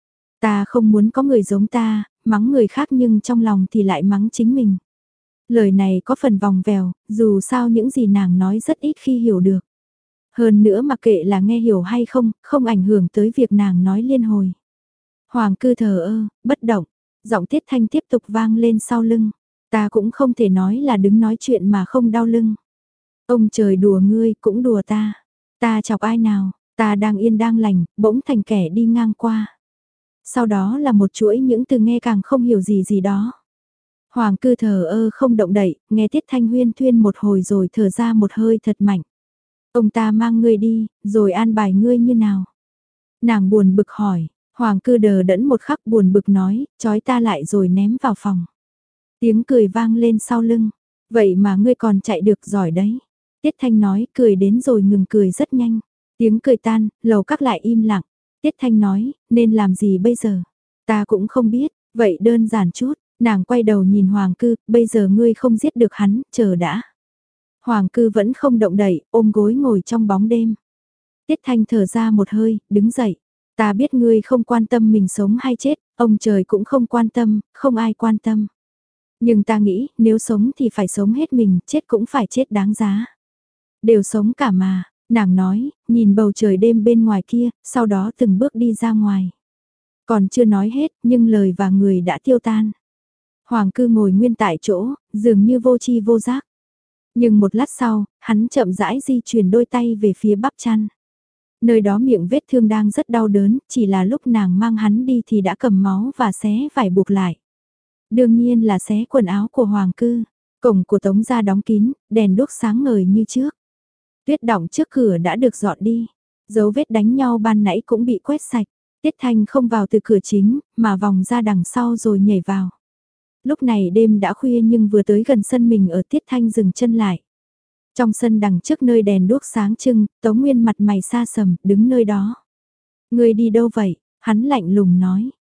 Ta không muốn có người giống ta, mắng người khác nhưng trong lòng thì lại mắng chính mình. Lời này có phần vòng vèo, dù sao những gì nàng nói rất ít khi hiểu được. Hơn nữa mặc kệ là nghe hiểu hay không, không ảnh hưởng tới việc nàng nói liên hồi. Hoàng cư thờ ơ, bất động, giọng Tiết Thanh tiếp tục vang lên sau lưng. Ta cũng không thể nói là đứng nói chuyện mà không đau lưng. Ông trời đùa ngươi cũng đùa ta. Ta chọc ai nào, ta đang yên đang lành, bỗng thành kẻ đi ngang qua. Sau đó là một chuỗi những từ nghe càng không hiểu gì gì đó. Hoàng cư thờ ơ không động đậy, nghe Tiết Thanh huyên thuyên một hồi rồi thở ra một hơi thật mạnh. Ông ta mang ngươi đi, rồi an bài ngươi như nào? Nàng buồn bực hỏi, Hoàng cư đờ đẫn một khắc buồn bực nói, trói ta lại rồi ném vào phòng. Tiếng cười vang lên sau lưng, vậy mà ngươi còn chạy được giỏi đấy. Tiết Thanh nói, cười đến rồi ngừng cười rất nhanh. Tiếng cười tan, lầu các lại im lặng. Tiết Thanh nói, nên làm gì bây giờ? Ta cũng không biết, vậy đơn giản chút. Nàng quay đầu nhìn Hoàng cư, bây giờ ngươi không giết được hắn, chờ đã. Hoàng cư vẫn không động đậy, ôm gối ngồi trong bóng đêm. Tiết Thanh thở ra một hơi, đứng dậy. Ta biết ngươi không quan tâm mình sống hay chết, ông trời cũng không quan tâm, không ai quan tâm. Nhưng ta nghĩ, nếu sống thì phải sống hết mình, chết cũng phải chết đáng giá. Đều sống cả mà, nàng nói, nhìn bầu trời đêm bên ngoài kia, sau đó từng bước đi ra ngoài. Còn chưa nói hết, nhưng lời và người đã tiêu tan. Hoàng cư ngồi nguyên tại chỗ, dường như vô tri vô giác. Nhưng một lát sau, hắn chậm rãi di chuyển đôi tay về phía bắp chăn. Nơi đó miệng vết thương đang rất đau đớn, chỉ là lúc nàng mang hắn đi thì đã cầm máu và xé vải buộc lại. Đương nhiên là xé quần áo của Hoàng cư. Cổng của Tống gia đóng kín, đèn đuốc sáng ngời như trước. Tuyết đọng trước cửa đã được dọn đi. Dấu vết đánh nhau ban nãy cũng bị quét sạch. Tiết Thanh không vào từ cửa chính, mà vòng ra đằng sau rồi nhảy vào. Lúc này đêm đã khuya nhưng vừa tới gần sân mình ở Tiết Thanh dừng chân lại. Trong sân đằng trước nơi đèn đuốc sáng trưng, Tống Nguyên mặt mày xa sầm, đứng nơi đó. Người đi đâu vậy? Hắn lạnh lùng nói.